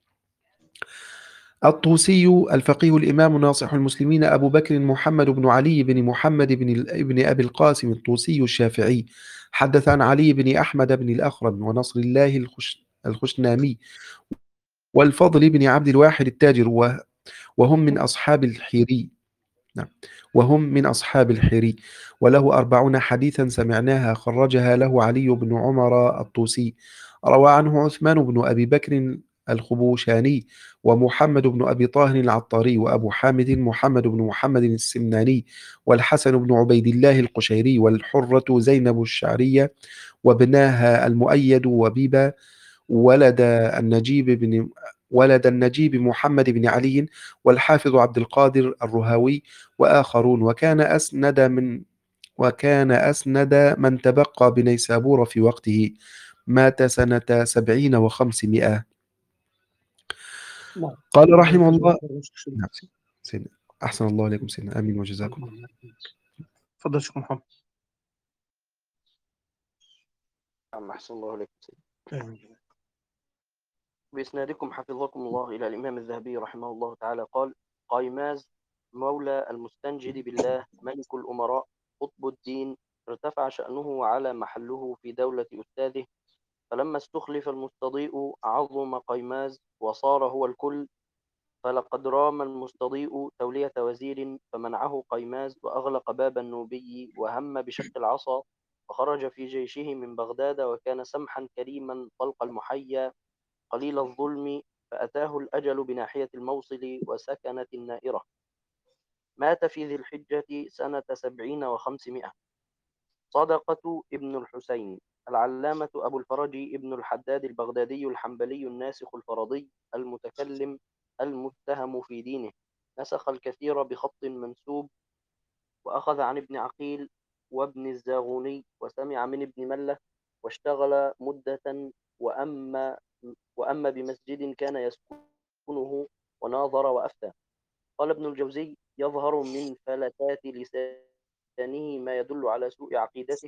[SPEAKER 2] الطوسي الفقيه الإمام ناصح المسلمين أبو بكر محمد بن علي بن محمد بن ال- ابن أبي القاسم الطوسي الشافعي، حدث عن علي بن أحمد بن الأخرم ونصر الله الخش الخشنامي والفضل بن عبد الواحد التاجر، و- وهم من أصحاب الحيري. نعم. وهم من أصحاب الحيري. وله أربعون حديثا سمعناها خرجها له علي بن عمر الطوسي. روى عنه عثمان بن أبي بكر الخبوشاني، ومحمد بن أبي طاهر العطاري، وأبو حامد محمد بن محمد السمناني، والحسن بن عبيد الله القشيري، والحرة زينب الشعرية، وابناها المؤيد وبيبة، ولد النجيب بن ولد النجيب محمد بن علي، والحافظ عبد القادر الرهاوي، وآخرون. وكان أسند من وكان أسند من تبقى بنيسابور في وقته. مات سنة سبعين وخمسمائة.
[SPEAKER 1] نعم.
[SPEAKER 2] قال
[SPEAKER 1] الله
[SPEAKER 2] رحمه
[SPEAKER 1] يجزاك
[SPEAKER 2] الله.
[SPEAKER 1] خير يا شيخ شريف.
[SPEAKER 2] نعم سيدنا. أحسن الله عليكم سيدنا، آمين وجزاكم الله.
[SPEAKER 1] الله يبارك فيك. تفضل شيخ محمد.
[SPEAKER 3] نعم، أحسن الله عليكم سيدي.
[SPEAKER 1] آمين.
[SPEAKER 3] بإسنادكم حفظكم الله إلى الإمام الذهبي رحمه الله تعالى قال: قايماز مولى المستنجد بالله ملك الأمراء قطب الدين، ارتفع شأنه على محله في دولة أستاذه، فلما استخلف المستضيء عظم قيماز وصار هو الكل، فلقد رام المستضيء تولية وزير فمنعه قيماز، وأغلق باب النوبي، وهم بشق العصا، وخرج في جيشه من بغداد، وكان سمحا كريما طلق المحيا قليل الظلم، فأتاه الأجل بناحية الموصل وسكنت النائرة. مات في ذي الحجة سنة سبعين وخمسمائة. صدقة ابن الحسين العلامة أبو الفرج ابن الحداد البغدادي الحنبلي الناسخ الفرضي المتكلم المتهم في دينه، نسخ الكثير بخط منسوب، وأخذ عن ابن عقيل وابن الزاغوني، وسمع من ابن ملة، واشتغل مدة، وأما وأما بمسجد كان يسكنه، وناظر وأفتى. قال ابن الجوزي: يظهر من فلتات لسانه ما يدل على سوء عقيدته،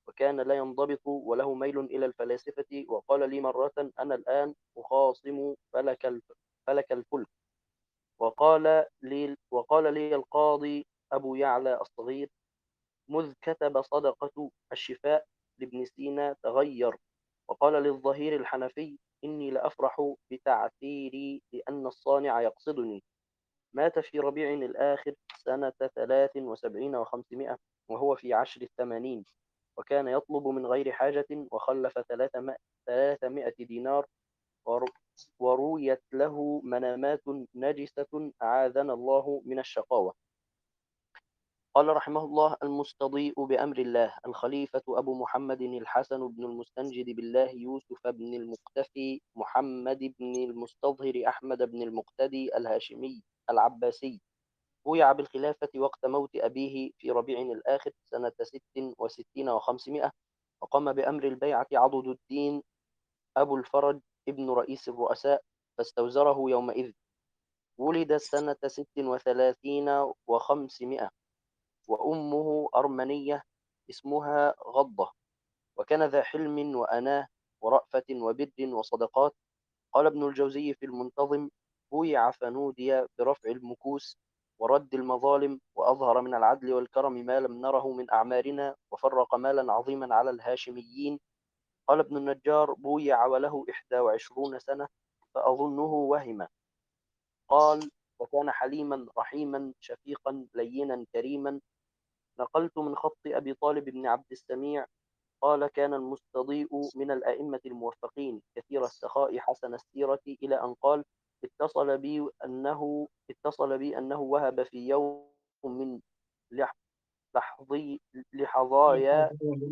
[SPEAKER 3] وكان لا ينضبط وله ميل إلى الفلاسفة، وقال لي مرة: أنا الآن أخاصم فلك الف- فلك الفلك. وقال لي وقال لي القاضي أبو يعلى الصغير: مذ كتب صدقة الشفاء لابن سينا تغير. وقال للظهير الحنفي: إني لأفرح بتعثيري لأن الصانع يقصدني. مات في ربيع الآخر سنة ثلاث وسبعين وخمسمائة وهو في عشر الثمانين، وكان يطلب من غير حاجة، وخلف ثلاثمائة ثلاثمائة دينار. ور- ورويت له منامات نجسة أعاذنا الله من الشقاوة. قال رحمه الله: المستضيء بأمر الله الخليفة أبو محمد الحسن بن المستنجد بالله يوسف بن المقتفي محمد بن المستظهر أحمد بن المقتدي الهاشمي العباسي، بويع بالخلافة وقت موت أبيه في ربيع الآخر سنة ست وستين وخمسمائة، وقام بأمر البيعة عضد الدين أبو الفرج ابن رئيس الرؤساء، فاستوزره يومئذ. ولد سنة ست وثلاثين وخمسمائة، وأمه أرمنية اسمها غضة، وكان ذا حلم وأناه ورأفة وبر وصدقات. قال ابن الجوزي في المنتظم: بويع فنودي برفع المكوس ورد المظالم، وأظهر من العدل والكرم ما لم نره من أعمارنا، وفرق مالا عظيما على الهاشميين. قال ابن النجار: بويع وله إحدى وعشرون سنة، فأظنه وهم. قال: وكان حليما رحيما شفيقا لينا كريما. نقلت من خط أبي طالب بن عبد السميع قال: كان المستضيء من الأئمة الموفقين كثير السخاء حسن السيرة، إلى أن قال: اتصل بي أنه اتصل بي أنه وهب في يوم من لح- لحظي لحظايا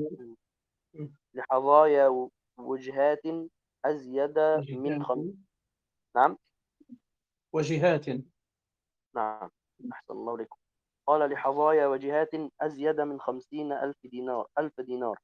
[SPEAKER 3] لحظايا وجهات أزيد من
[SPEAKER 1] وجهات
[SPEAKER 3] خم... نعم
[SPEAKER 1] وجهات
[SPEAKER 3] نعم أحسن الله عليكم. قال: لحظايا وجهات أزيد من خمسين ألف دينار ألف دينار.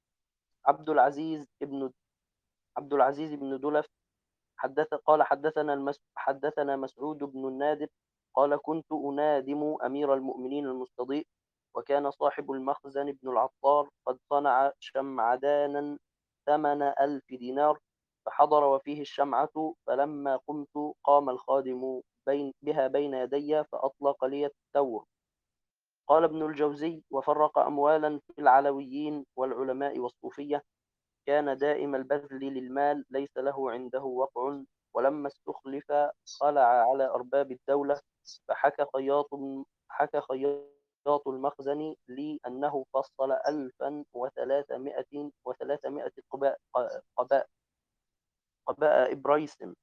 [SPEAKER 3] عبد العزيز ابن عبد العزيز بن دلف حدث قال: حدثنا المس... حدثنا مسعود بن النادر قال: كنت أنادم أمير المؤمنين المستضيء، وكان صاحب المخزن بن العطار قد صنع شمعدانا ثمن ألف دينار، فحضر وفيه الشمعة، فلما قمت قام الخادم بين بها بين يدي فأطلق لي التور. قال ابن الجوزي: وفرق أموالا في العلويين والعلماء والصوفية، كان دائم البذل للمال، ليس له عنده وقع. ولما استخلف خلع على أرباب الدولة، فحكى خياط حكى خياط المخزن لي أنه فصل ألفا وثلاثمائة وثلاثمائة قباء قباء قباء إبريسم،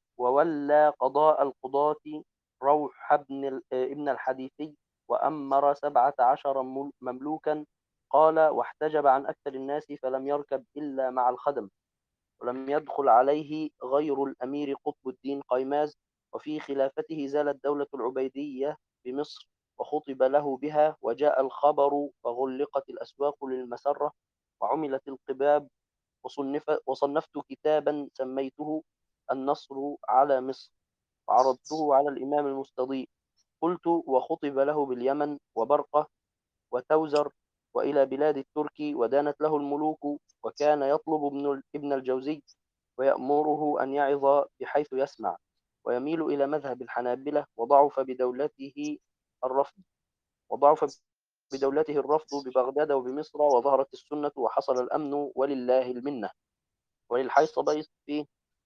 [SPEAKER 3] وولى قضاء القضاة روح بن ابن الحديثي، وأمر سبعة عشر مملوكا. قال: واحتجب عن أكثر الناس، فلم يركب إلا مع الخدم، ولم يدخل عليه غير الأمير قطب الدين قيماز. وفي خلافته زالت دولة العبيدية بمصر، وخطب له بها، وجاء الخبر فغلقت الأسواق للمسرة، وعملت القباب. وصنف وصنفت كتابا سميته النصر على مصر، وعرضته على الإمام المستضيء. قلت: وخطب له باليمن وبرقة وتوزر وإلى بلاد الترك، ودانت له الملوك. وكان يطلب ابن ابن الجوزي ويأمره أن يعظ بحيث يسمع، ويميل إلى مذهب الحنابلة، وضعف بدولته الرفض وضعف بدولته الرفض ببغداد وبمصر، وظهرت السنة وحصل الأمن ولله المنة. وللحيصبيص فيه: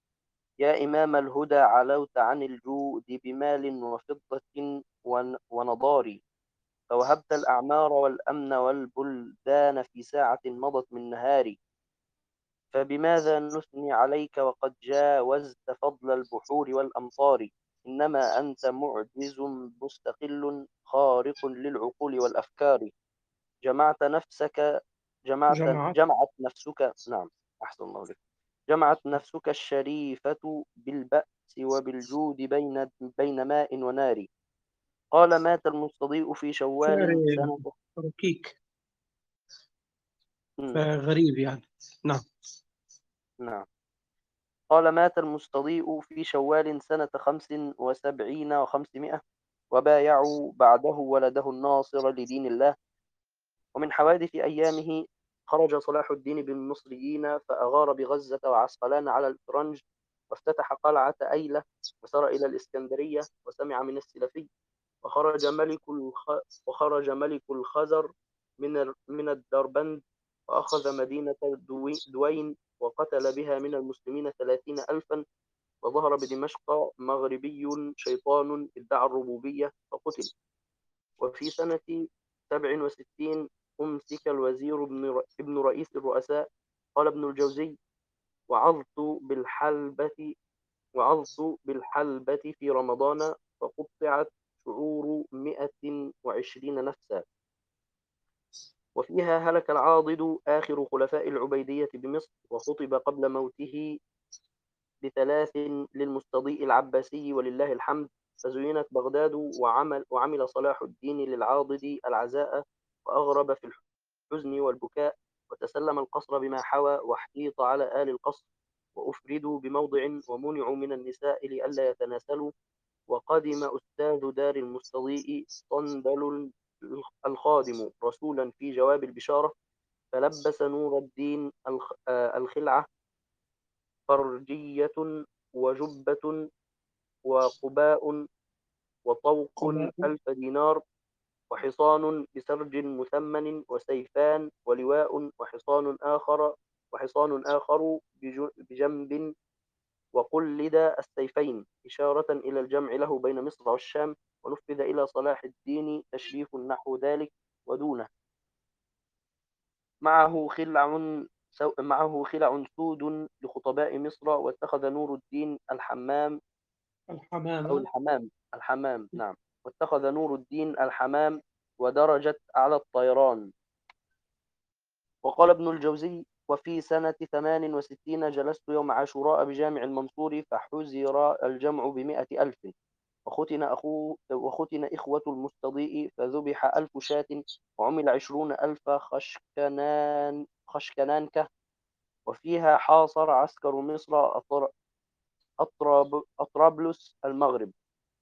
[SPEAKER 3] يا إمام الهدى علوت عن الجود بمال وفضة ون- ونضار، فوهبت الأعمار والأمن والبلدان في ساعة مضت من نهاري، فبماذا نثني عليك وقد جاوزت فضل البحور والأمطار؟ إنما أنت معجز مستقل خارق للعقول والأفكار. جمعت نفسك جمعت
[SPEAKER 1] جمعت
[SPEAKER 3] جمعت نفسك نعم أحسن الله عليك. جمعت نفسك الشريفة بالبأس وبالجود بين بين ماء ونار. قال: مات المستضيء في شوال
[SPEAKER 1] شعر
[SPEAKER 3] سنة
[SPEAKER 1] ركيك،
[SPEAKER 3] مم.
[SPEAKER 1] فغريب يعني. نعم.
[SPEAKER 3] نعم. قال: مات المستضيء في شوال سنة خمس وسبعين وخمسمائة، وبايعوا بعده ولده الناصر لدين الله. ومن حوادث أيامه خرج صلاح الدين بالمصريين فأغار بغزة وعسقلان على الفرنج، وافتتح قلعة أيلة، وسار إلى الإسكندرية وسمع من السلفي. وخرج ملك الخ... وخرج ملك الخزر من ال... من الدربند، وأخذ مدينة دوي... دوين، وقتل بها من المسلمين ثلاثين ألفا. وظهر بدمشق مغربي شيطان ادعى الربوبية فقتل. وفي سنة سبع وستين أمسك الوزير ابن ر- ابن رئيس الرؤساء. قال ابن الجوزي: وعظت بالحلبة وعظت بالحلبة في رمضان، فقطعت شعور مئة وعشرين نفسا. وفيها هلك العاضد آخر خلفاء العبيدية بمصر، وخطب قبل موته بثلاث للمستضيء العباسي ولله الحمد. فزينت بغداد، وعمل, وعمل صلاح الدين للعاضد العزاء، وأغرب في الحزن والبكاء، وتسلم القصر بما حوى، واحتيط على آل القصر، وأفردوا بموضع، ومنعوا من النساء لئلا يتناسلوا. وقدم أستاذ دار المستضيء صندل الخادم رسولا في جواب البشارة، فلبس نور الدين الخ- آه، الخلعة، فرجية وجبة وقباء وطوق
[SPEAKER 1] قباء.
[SPEAKER 3] ألف دينار، وحصان بسرج مثمن، وسيفان، ولواء، وحصان آخر وحصان آخر بج- بجنب، وقلد السيفين، إشارة إلى الجمع له بين مصر والشام. ونفذ إلى صلاح الدين تشريف نحو ذلك ودونه. معه خلع سو... معه خلع سود لخطباء مصر. واتخذ نور الدين الحمام أو
[SPEAKER 1] الحمامة.
[SPEAKER 3] الحمام الحمام نعم. واتخذ نور الدين الحمام، ودرجت على الطيران. وقال ابن الجوزي: وفي سنة ثمان وستين جلست يوم عاشوراء بجامع المنصور، فحزر الجمع بمائة ألف. وختن أخوه وختن إخوة المستضيء، فذبح ألف شاة، وعمل عشرون ألف خشكنان خشكنانكة. وفيها حاصر عسكر مصر أطر- أطراب أطرابلس المغرب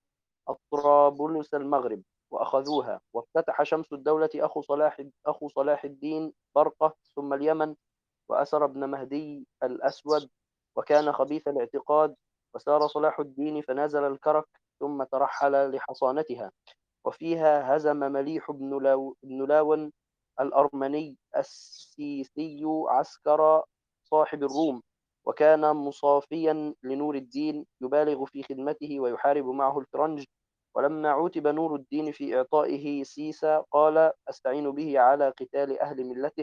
[SPEAKER 3] أطرابلس المغرب وأخذوها. وافتتح شمس الدولة أخو صلاح أخو صلاح الدين برقة، ثم اليمن، وأسر ابن مهدي الأسود، وكان خبيث الاعتقاد. وسار صلاح الدين فنازل الكرك، ثم ترحل لحصانتها. وفيها هزم مليح بن لاو بن لاون الأرمني السيسي عسكر صاحب الروم، وكان مصافيا لنور الدين، يبالغ في خدمته ويحارب معه الفرنج. ولما عوتب نور الدين في إعطائه سيسا، قال: أستعين به على قتال أهل ملته،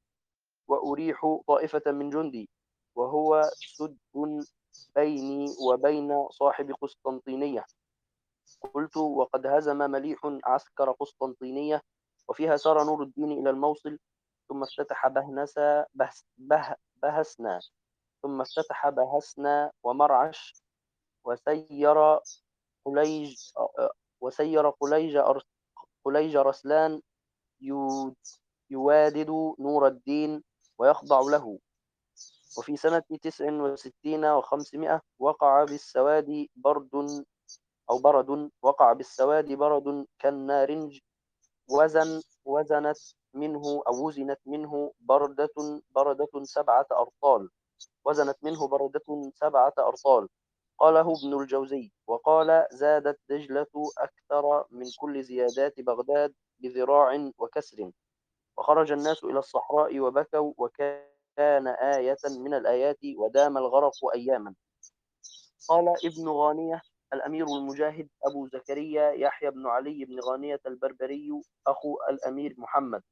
[SPEAKER 3] وأريح طائفة من جندي، وهو سد بيني وبين صاحب قسطنطينية. قلت: وقد هزم مليح عسكر قسطنطينية. وفيها سار نور الدين إلى الموصل، ثم افتتح بهنسا بهس به بهسنا ثم افتتح بهسنا ومرعش، وسير قليج وسير قليج أرس قليج رسلان، يو- يوادد نور الدين ويخضع له. وفي سنة تسع وستين وخمسمائة وقع بالسواد برد أو برد وقع بالسواد برد كالنارنج، وزن وزنت منه أو وزنت منه بردة بردة سبعة أرطال وزنت منه بردة سبعة أرطال. قاله ابن الجوزي. وقال: زادت دجلة أكثر من كل زيادات بغداد بذراع وكسر. وخرج الناس إلى الصحراء وبكوا، وكان آية من الآيات، ودام الغرق أياما. قال ابن غانية: الأمير المجاهد أبو زكريا يحيى بن علي بن غانية البربري أخو الأمير محمد،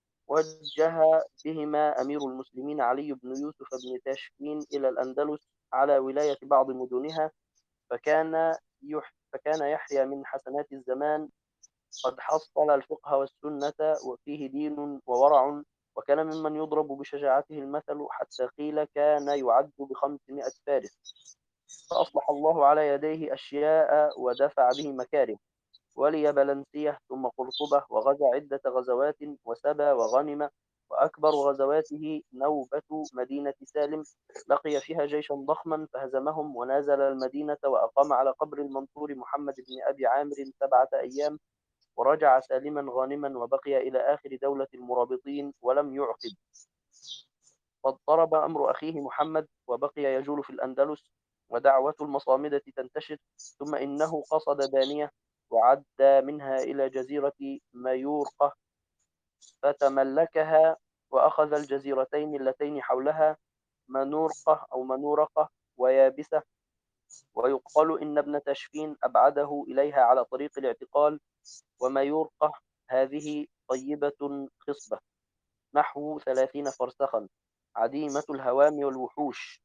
[SPEAKER 3] وجه بهما أمير المسلمين علي بن يوسف بن تاشفين إلى الأندلس على ولاية بعض مدنها. فكان يح فكان يحيى من حسنات الزمان، قد حصل الفقه والسنة، وفيه دين وورع، وكان ممن يضرب بشجاعته المثل، حتى قيل كان يعد بخمسمائة فارس. فأصلح الله على يديه أشياء، ودفع به مكاره. ولي بلنسية ثم قرطبة، وغزا عدة غزوات، وسبى وغنم. وأكبر غزواته نوبة مدينة سالم، لقي فيها جيشا ضخما فهزمهم، ونازل المدينة، وأقام على قبر المنصور محمد بن أبي عامر سبعة أيام، ورجع سالما غانما، وبقي إلى آخر دولة المرابطين ولم يعقب. فاضطرب أمر أخيه محمد وبقي يجول في الأندلس، ودعوة المصامدة تنتشر. ثم إنه قصد دانية وعدى منها إلى جزيرة مايورقة فتملكها، وأخذ الجزيرتين اللتين حولها، منورقة أو منورقة ويابسة. ويقال إن ابن تشفين أبعده إليها على طريق الاعتقال. ومايورقة هذه طيبة خصبة نحو ثلاثين فرسخا، عديمة الهوام والوحوش.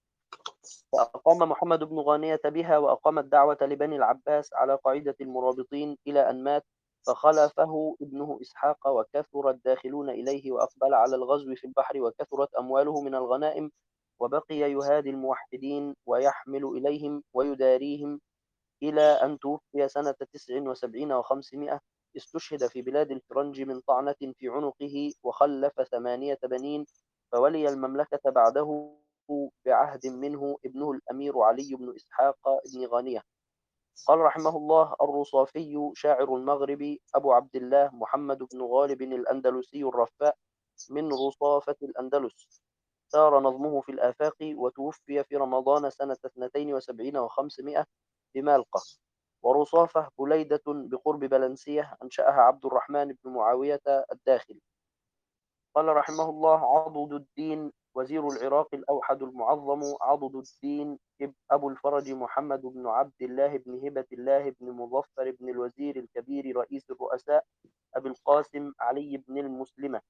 [SPEAKER 3] فأقام محمد بن غانية بها، وأقام الدعوة لبني العباس على قاعدة المرابطين إلى أن مات، فخلفه ابنه إسحاق، وكثر الداخلون إليه، وأقبل على الغزو في البحر، وكثرت أمواله من الغنائم، وبقي يهادي الموحدين ويحمل إليهم ويداريهم إلى أن توفي سنة تسع وسبعين وخمسمائة. استشهد في بلاد الفرنج من طعنة في عنقه، وخلف ثمانية بنين، فولي المملكة بعده بعهد منه ابنه الأمير علي بن إسحاق بن غانية. قال رحمه الله: الرصافي شاعر المغرب أبو عبد الله محمد بن غالب الأندلسي الرفاء من رصافة الأندلس، سار نظمه في الآفاق، وتوفي في رمضان سنة اثنتين وسبعين وخمسمائة بمالقة. ورصافة بليدة بقرب بلنسية أنشأها عبد الرحمن بن معاوية الداخل. قال رحمه الله: عضد الدين وزير العراق الأوحد المعظم عضد الدين أبو الفرج محمد بن عبد الله بن هبة الله بن مظفر بن الوزير الكبير رئيس الرؤساء أبي القاسم علي بن المسلمة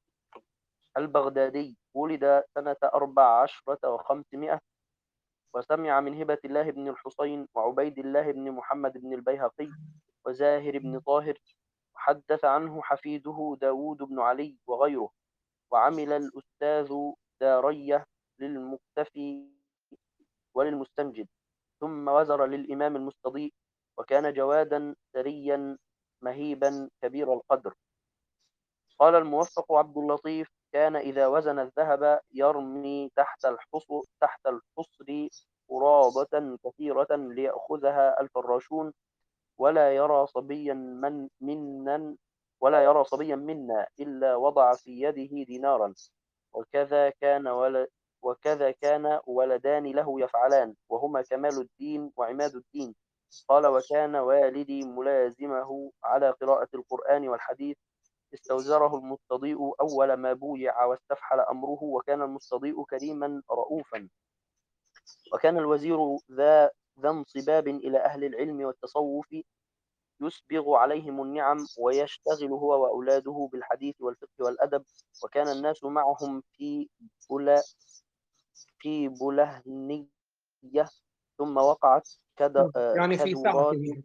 [SPEAKER 3] البغدادي، ولد سنة أربع عشرة وخمسمائة، وسمع من هبة الله بن الحسين وعبيد الله بن محمد بن البيهقي وزاهر بن طاهر، وحدث عنه حفيده داود بن علي وغيره. وعمل الأستاذ دارية للمكتفي وللمستنجد، ثم وزر للإمام المستضيء، وكان جوادا ثريا مهيبا كبير القدر. قال الموفق عبد اللطيف: كان إذا وزن الذهب يرمي تحت الحصر تحت الحصر قراضة كثيرة ليأخذها الفراشون، ولا يرى صبيا من منا ولا يرى صبيا منا إلا وضع في يده دينارا. وكذا كان ولد وكذا كان ولدان له يفعلان، وهما كمال الدين وعماد الدين. قال: وكان والدي ملازمه على قراءة القرآن والحديث. استوزره المستضيء أول ما بويع واستفحل أمره، وكان المستضيء كريما رؤوفا. وكان الوزير ذا ذا انصباب إلى أهل العلم والتصوف، يسبغ عليهم النعم، ويشتغل هو وأولاده بالحديث والفقه والأدب. وكان الناس معهم في بلا في بلهنية. ثم وقعت كد... آه،
[SPEAKER 1] يعني في
[SPEAKER 3] كدورات.
[SPEAKER 1] سعته.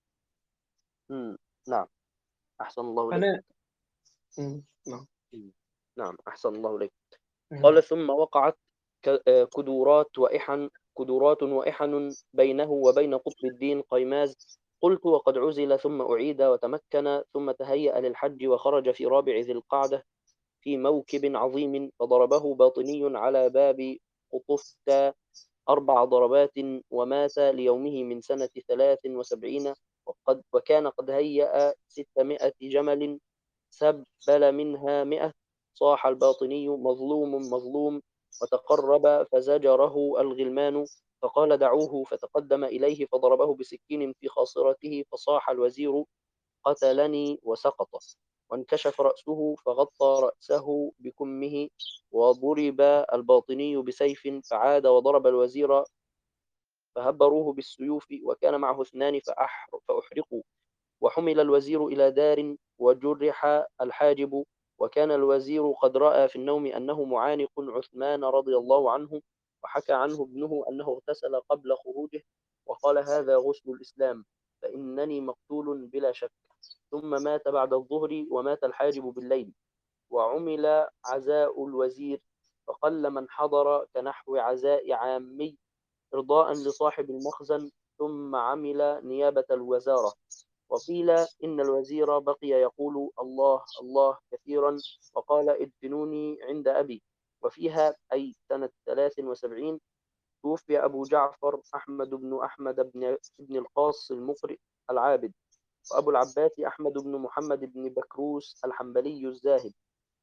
[SPEAKER 3] مم، نعم، أحسن الله إليك.
[SPEAKER 1] أنا مم، نعم.
[SPEAKER 3] مم، نعم، أحسن الله إليك.
[SPEAKER 1] مم.
[SPEAKER 3] قال: ثم وقعت ك- آه، كدورات وإحن كدورات وإحن بينه وبين قطب الدين قيماز. قلت: وقد عزل ثم أعيد وتمكن، ثم تهيأ للحج، وخرج في رابع ذي القعدة في موكب عظيم، فضربه باطني على باب قطفتا أربع ضربات، ومات ليومه من سنة ثلاث وسبعين. وقد وكان قد هيأ ستمائة جمل، سبل منها مئة. صاح الباطني: مظلوم مظلوم! وتقرب فزجره الغلمان، فقال: دعوه. فتقدم إليه فضربه بسكين في خاصرته، فصاح الوزير: قتلني! وسقط، وانكشف رأسه، فغطى رأسه بكمه. وضرب الباطني بسيف، فعاد وضرب الوزير، فهبروه بالسيوف، وكان معه اثنان فأح فأحرقوا. وحمل الوزير إلى دار، وجرح الحاجب. وكان الوزير قد رأى في النوم أنه معانق عثمان رضي الله عنه، وحكى عنه ابنه أنه اغتسل قبل خروجه، وقال: هذا غسل الإسلام، فإنني مقتول بلا شك. ثم مات بعد الظهر، ومات الحاجب بالليل. وعمل عزاء الوزير، فقل من حضر كنحو عزاء عامي، إرضاء لصاحب المخزن. ثم عمل نيابة الوزارة. وقيل إن الوزير بقي يقول: الله الله كثيرا، وقال: ادفنوني عند أبي. وفيها أي سنة ثلاث وسبعين توفي أبو جعفر أحمد بن أحمد بن, بن القاص المقرئ العابد، وأبو العباس أحمد بن محمد بن بكروس الحنبلي الزاهد.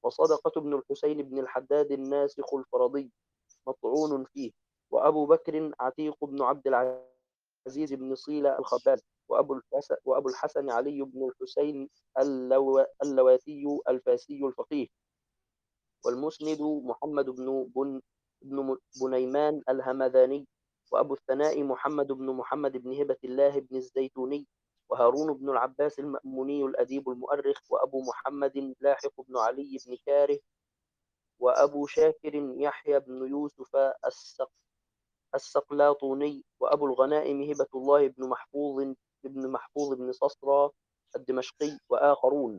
[SPEAKER 3] وصدقة بن الحسين بن الحداد الناسخ الفرضي مطعون فيه، وأبو بكر عتيق بن عبد العزيز بن صيلة الخبال، وأبو الحسن, وأبو الحسن علي بن الحسين اللو... اللواتي الفاسي الفقيه، والمسند محمد بن بن بن بنيمان الهمذاني، وأبو الثناء محمد بن محمد بن هبة الله بن الزيتوني، وهارون بن العباس المأموني الأديب المؤرخ، وأبو محمد لاحق بن علي بن كاره، وأبو شاكر يحيى بن يوسف السق السقلاطوني، وأبو الغنائم هبة الله بن محفوظ بن محفوظ بن صصرى الدمشقي، وآخرون.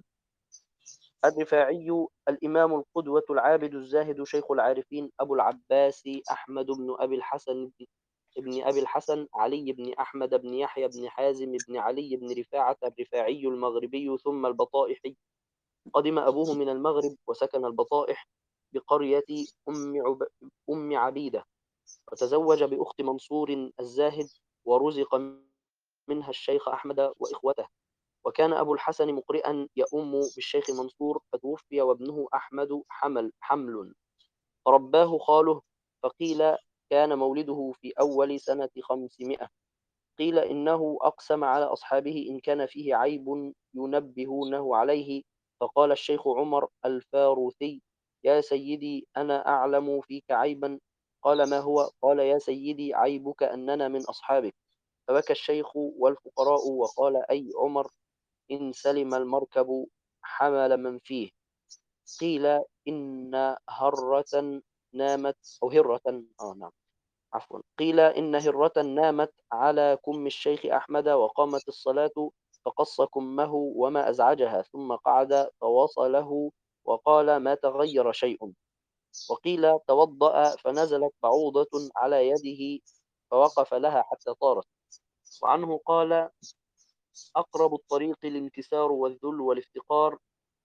[SPEAKER 3] الرفاعي الإمام القدوة العابد الزاهد شيخ العارفين أبو العباس أحمد بن أبي الحسن ابن أبي الحسن علي بن أحمد بن يحيى بن حازم بن علي بن رفاعة الرفاعي المغربي ثم البطائحي. قدم أبوه من المغرب وسكن البطائح بقرية أم, عب... أم عبيدة، وتزوج بأخت منصور الزاهد، ورزق منها الشيخ أحمد وإخوته. وكان أبو الحسن مقرئا يؤم بالشيخ منصور، فتوفي وابنه أحمد حمل حمل، فرباه خاله، فقيل كان مولده في أول سنة خمسمائة. قيل إنه أقسم على أصحابه إن كان فيه عيب ينبهونه عليه، فقال الشيخ عمر الفاروثي: يا سيدي أنا أعلم فيك عيبا. قال: ما هو؟ قال: يا سيدي عيبك أننا من أصحابك. فبكى الشيخ والفقراء، وقال: أي عمر، إن سلم المركب حمل من فيه. قيل إن هرة نامت أو هرة آه نعم عفوا قيل إن هرة نامت على كم الشيخ أحمد، وقامت الصلاة فقص كمه وما أزعجها، ثم قعد فوصله وقال: ما تغير شيء. وقيل توضأ فنزلت بعوضة على يده فوقف لها حتى طارت. وعنه قال: أقرب الطريق الانكسار والذل والافتقار،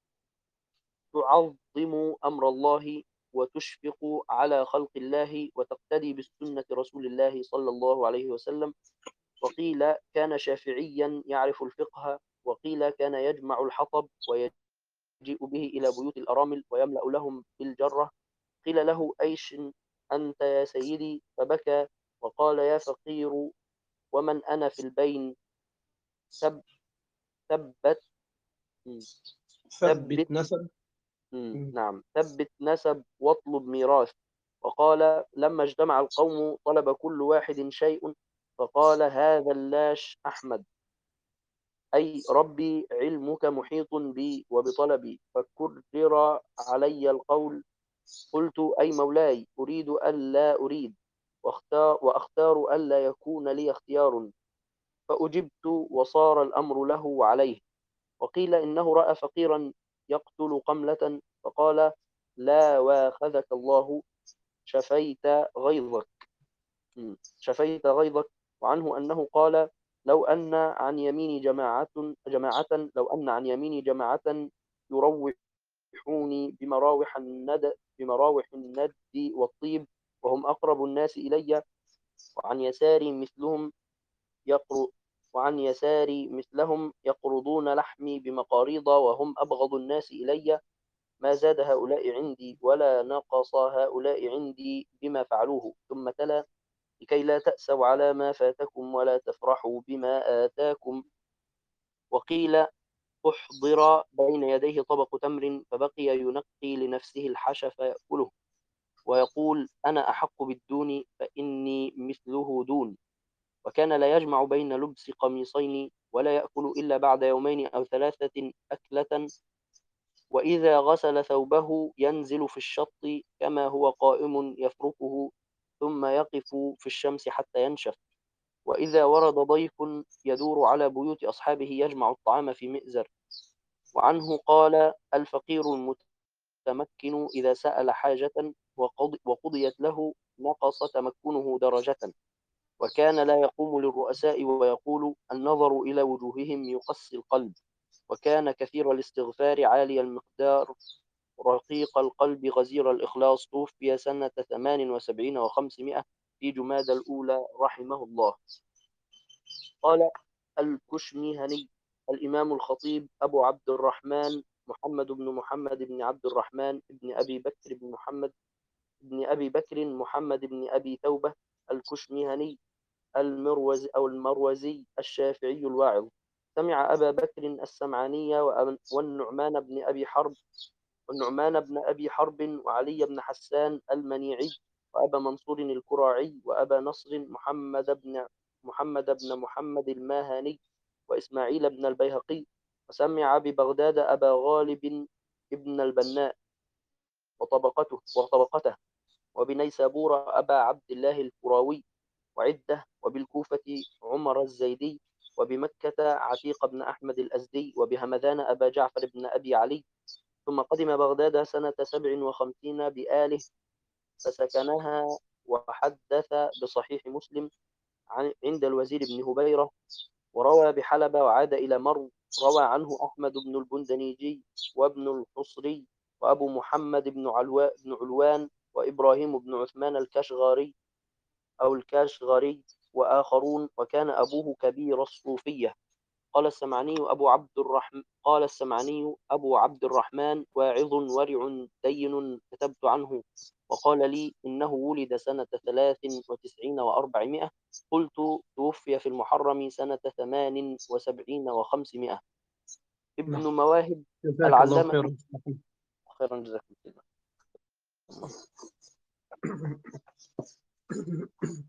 [SPEAKER 3] تعظم أمر الله وتشفق على خلق الله وتقتدي بسنة رسول الله صلى الله عليه وسلم. وقيل كان شافعيا يعرف الفقه، وقيل كان يجمع الحطب ويجيء به إلى بيوت الأرامل ويملأ لهم بالجرة. قيل له: أيش أنت يا سيدي؟ فبكى وقال: يا فقير، ومن أنا في البين؟ تب تبت
[SPEAKER 1] ثبت
[SPEAKER 3] تبت
[SPEAKER 1] نسب.
[SPEAKER 3] مم.
[SPEAKER 1] مم.
[SPEAKER 3] نعم ثبت نسب واطلب ميراث. وقال: لما اجتمع القوم طلب كل واحد شيء، فقال: هذا اللاش أحمد، أي ربي علمك محيط بي وبطلبي. فكرر علي القول، قلت: أي مولاي، أريد ألا أريد، واختار, وأختار ألا يكون لي اختيار. فأجبت وصار الأمر له وعليه. وقيل إنه رأى فقيرا يقتل قملة، فقال: لا واخذك الله، شفيت غيظك شفيت غيظك. وعنه أنه قال: لو أن عن يميني جماعة جماعة لو أن عن يميني جماعة يروحوني بمراوح الند بمراوح الند والطيب، وهم أقرب الناس إلي، وعن يساري مثلهم يقر وعن يساري مثلهم يقرضون لحمي بمقاريض، وهم أبغض الناس إلي، ما زاد هؤلاء عندي ولا نقص هؤلاء عندي بما فعلوه. ثم تلا: لكي لا تأسوا على ما فاتكم ولا تفرحوا بما آتاكم. وقيل أحضر بين يديه طبق تمر، فبقي ينقي لنفسه الحشف يأكله، ويقول: أنا أحق بالدون فإني مثله دون. وكان لا يجمع بين لبس قميصين، ولا يأكل إلا بعد يومين أو ثلاثة أكلة. وإذا غسل ثوبه ينزل في الشط كما هو قائم يفركه، ثم يقف في الشمس حتى ينشف. وإذا ورد ضيف يدور على بيوت أصحابه يجمع الطعام في مئزر. وعنه قال: الفقير المتمكن إذا سأل حاجة وقضيت له نقص تمكنه درجة. وكان لا يقوم للرؤساء ويقول: النظر إلى وجوههم يقسي القلب. وكان كثير الاستغفار عالي المقدار رقيق القلب غزير الإخلاص. توفي سنة ثمان وسبعين وخمسمائة في جمادى الأولى رحمه الله. قال الكشميهني الإمام الخطيب أبو عبد الرحمن محمد بن محمد بن عبد الرحمن بن أبي بكر بن محمد بن أبي بكر محمد بن أبي توبة الكشمهني المروزي أو المروزي الشافعي الواعظ. سمع أبا بكر السمعاني والنعمان بن أبي حرب والنعمان بن أبي حرب وعلي بن حسان المنيعي وأبا منصور الكراعي وأبا نصر محمد بن محمد بن محمد الماهاني وإسماعيل بن البيهقي. وسمع ببغداد أبا غالب ابن البناء وطبقته وطبقته وبنيسابور أبا عبد الله الفراوي وعدة. وبالكوفة عمر الزيدي وبمكة عتيق بن أحمد الأزدي وبهمذان أبا جعفر بن أبي علي. ثم قدم بغداد سنة سبع وخمسين بآله فسكنها وحدث بصحيح مسلم عند الوزير بن هبيرة. وروى بحلب وعاد إلى مرو. روى عنه أحمد بن البندنيجي وابن الحصري وأبو محمد بن علوان, بن علوان وإبراهيم بن عثمان الكشغاري أو الكاشغري وآخرون. وكان أبوه كبير الصوفية. قال السمعاني أبو عبد الرحمن قال السمعاني أبو عبد الرحمن واعظ ورع دين كتبت عنه. وقال لي إنه ولد سنة ثلاث وتسعين وأربعمائة. قلت توفي في المحرم سنة ثمان وسبعين وخمسمائة. ابن
[SPEAKER 1] نعم.
[SPEAKER 3] مواهب
[SPEAKER 1] جزاك الله
[SPEAKER 3] العلامة.
[SPEAKER 1] خيرا.
[SPEAKER 3] خيرا جزاكم الله.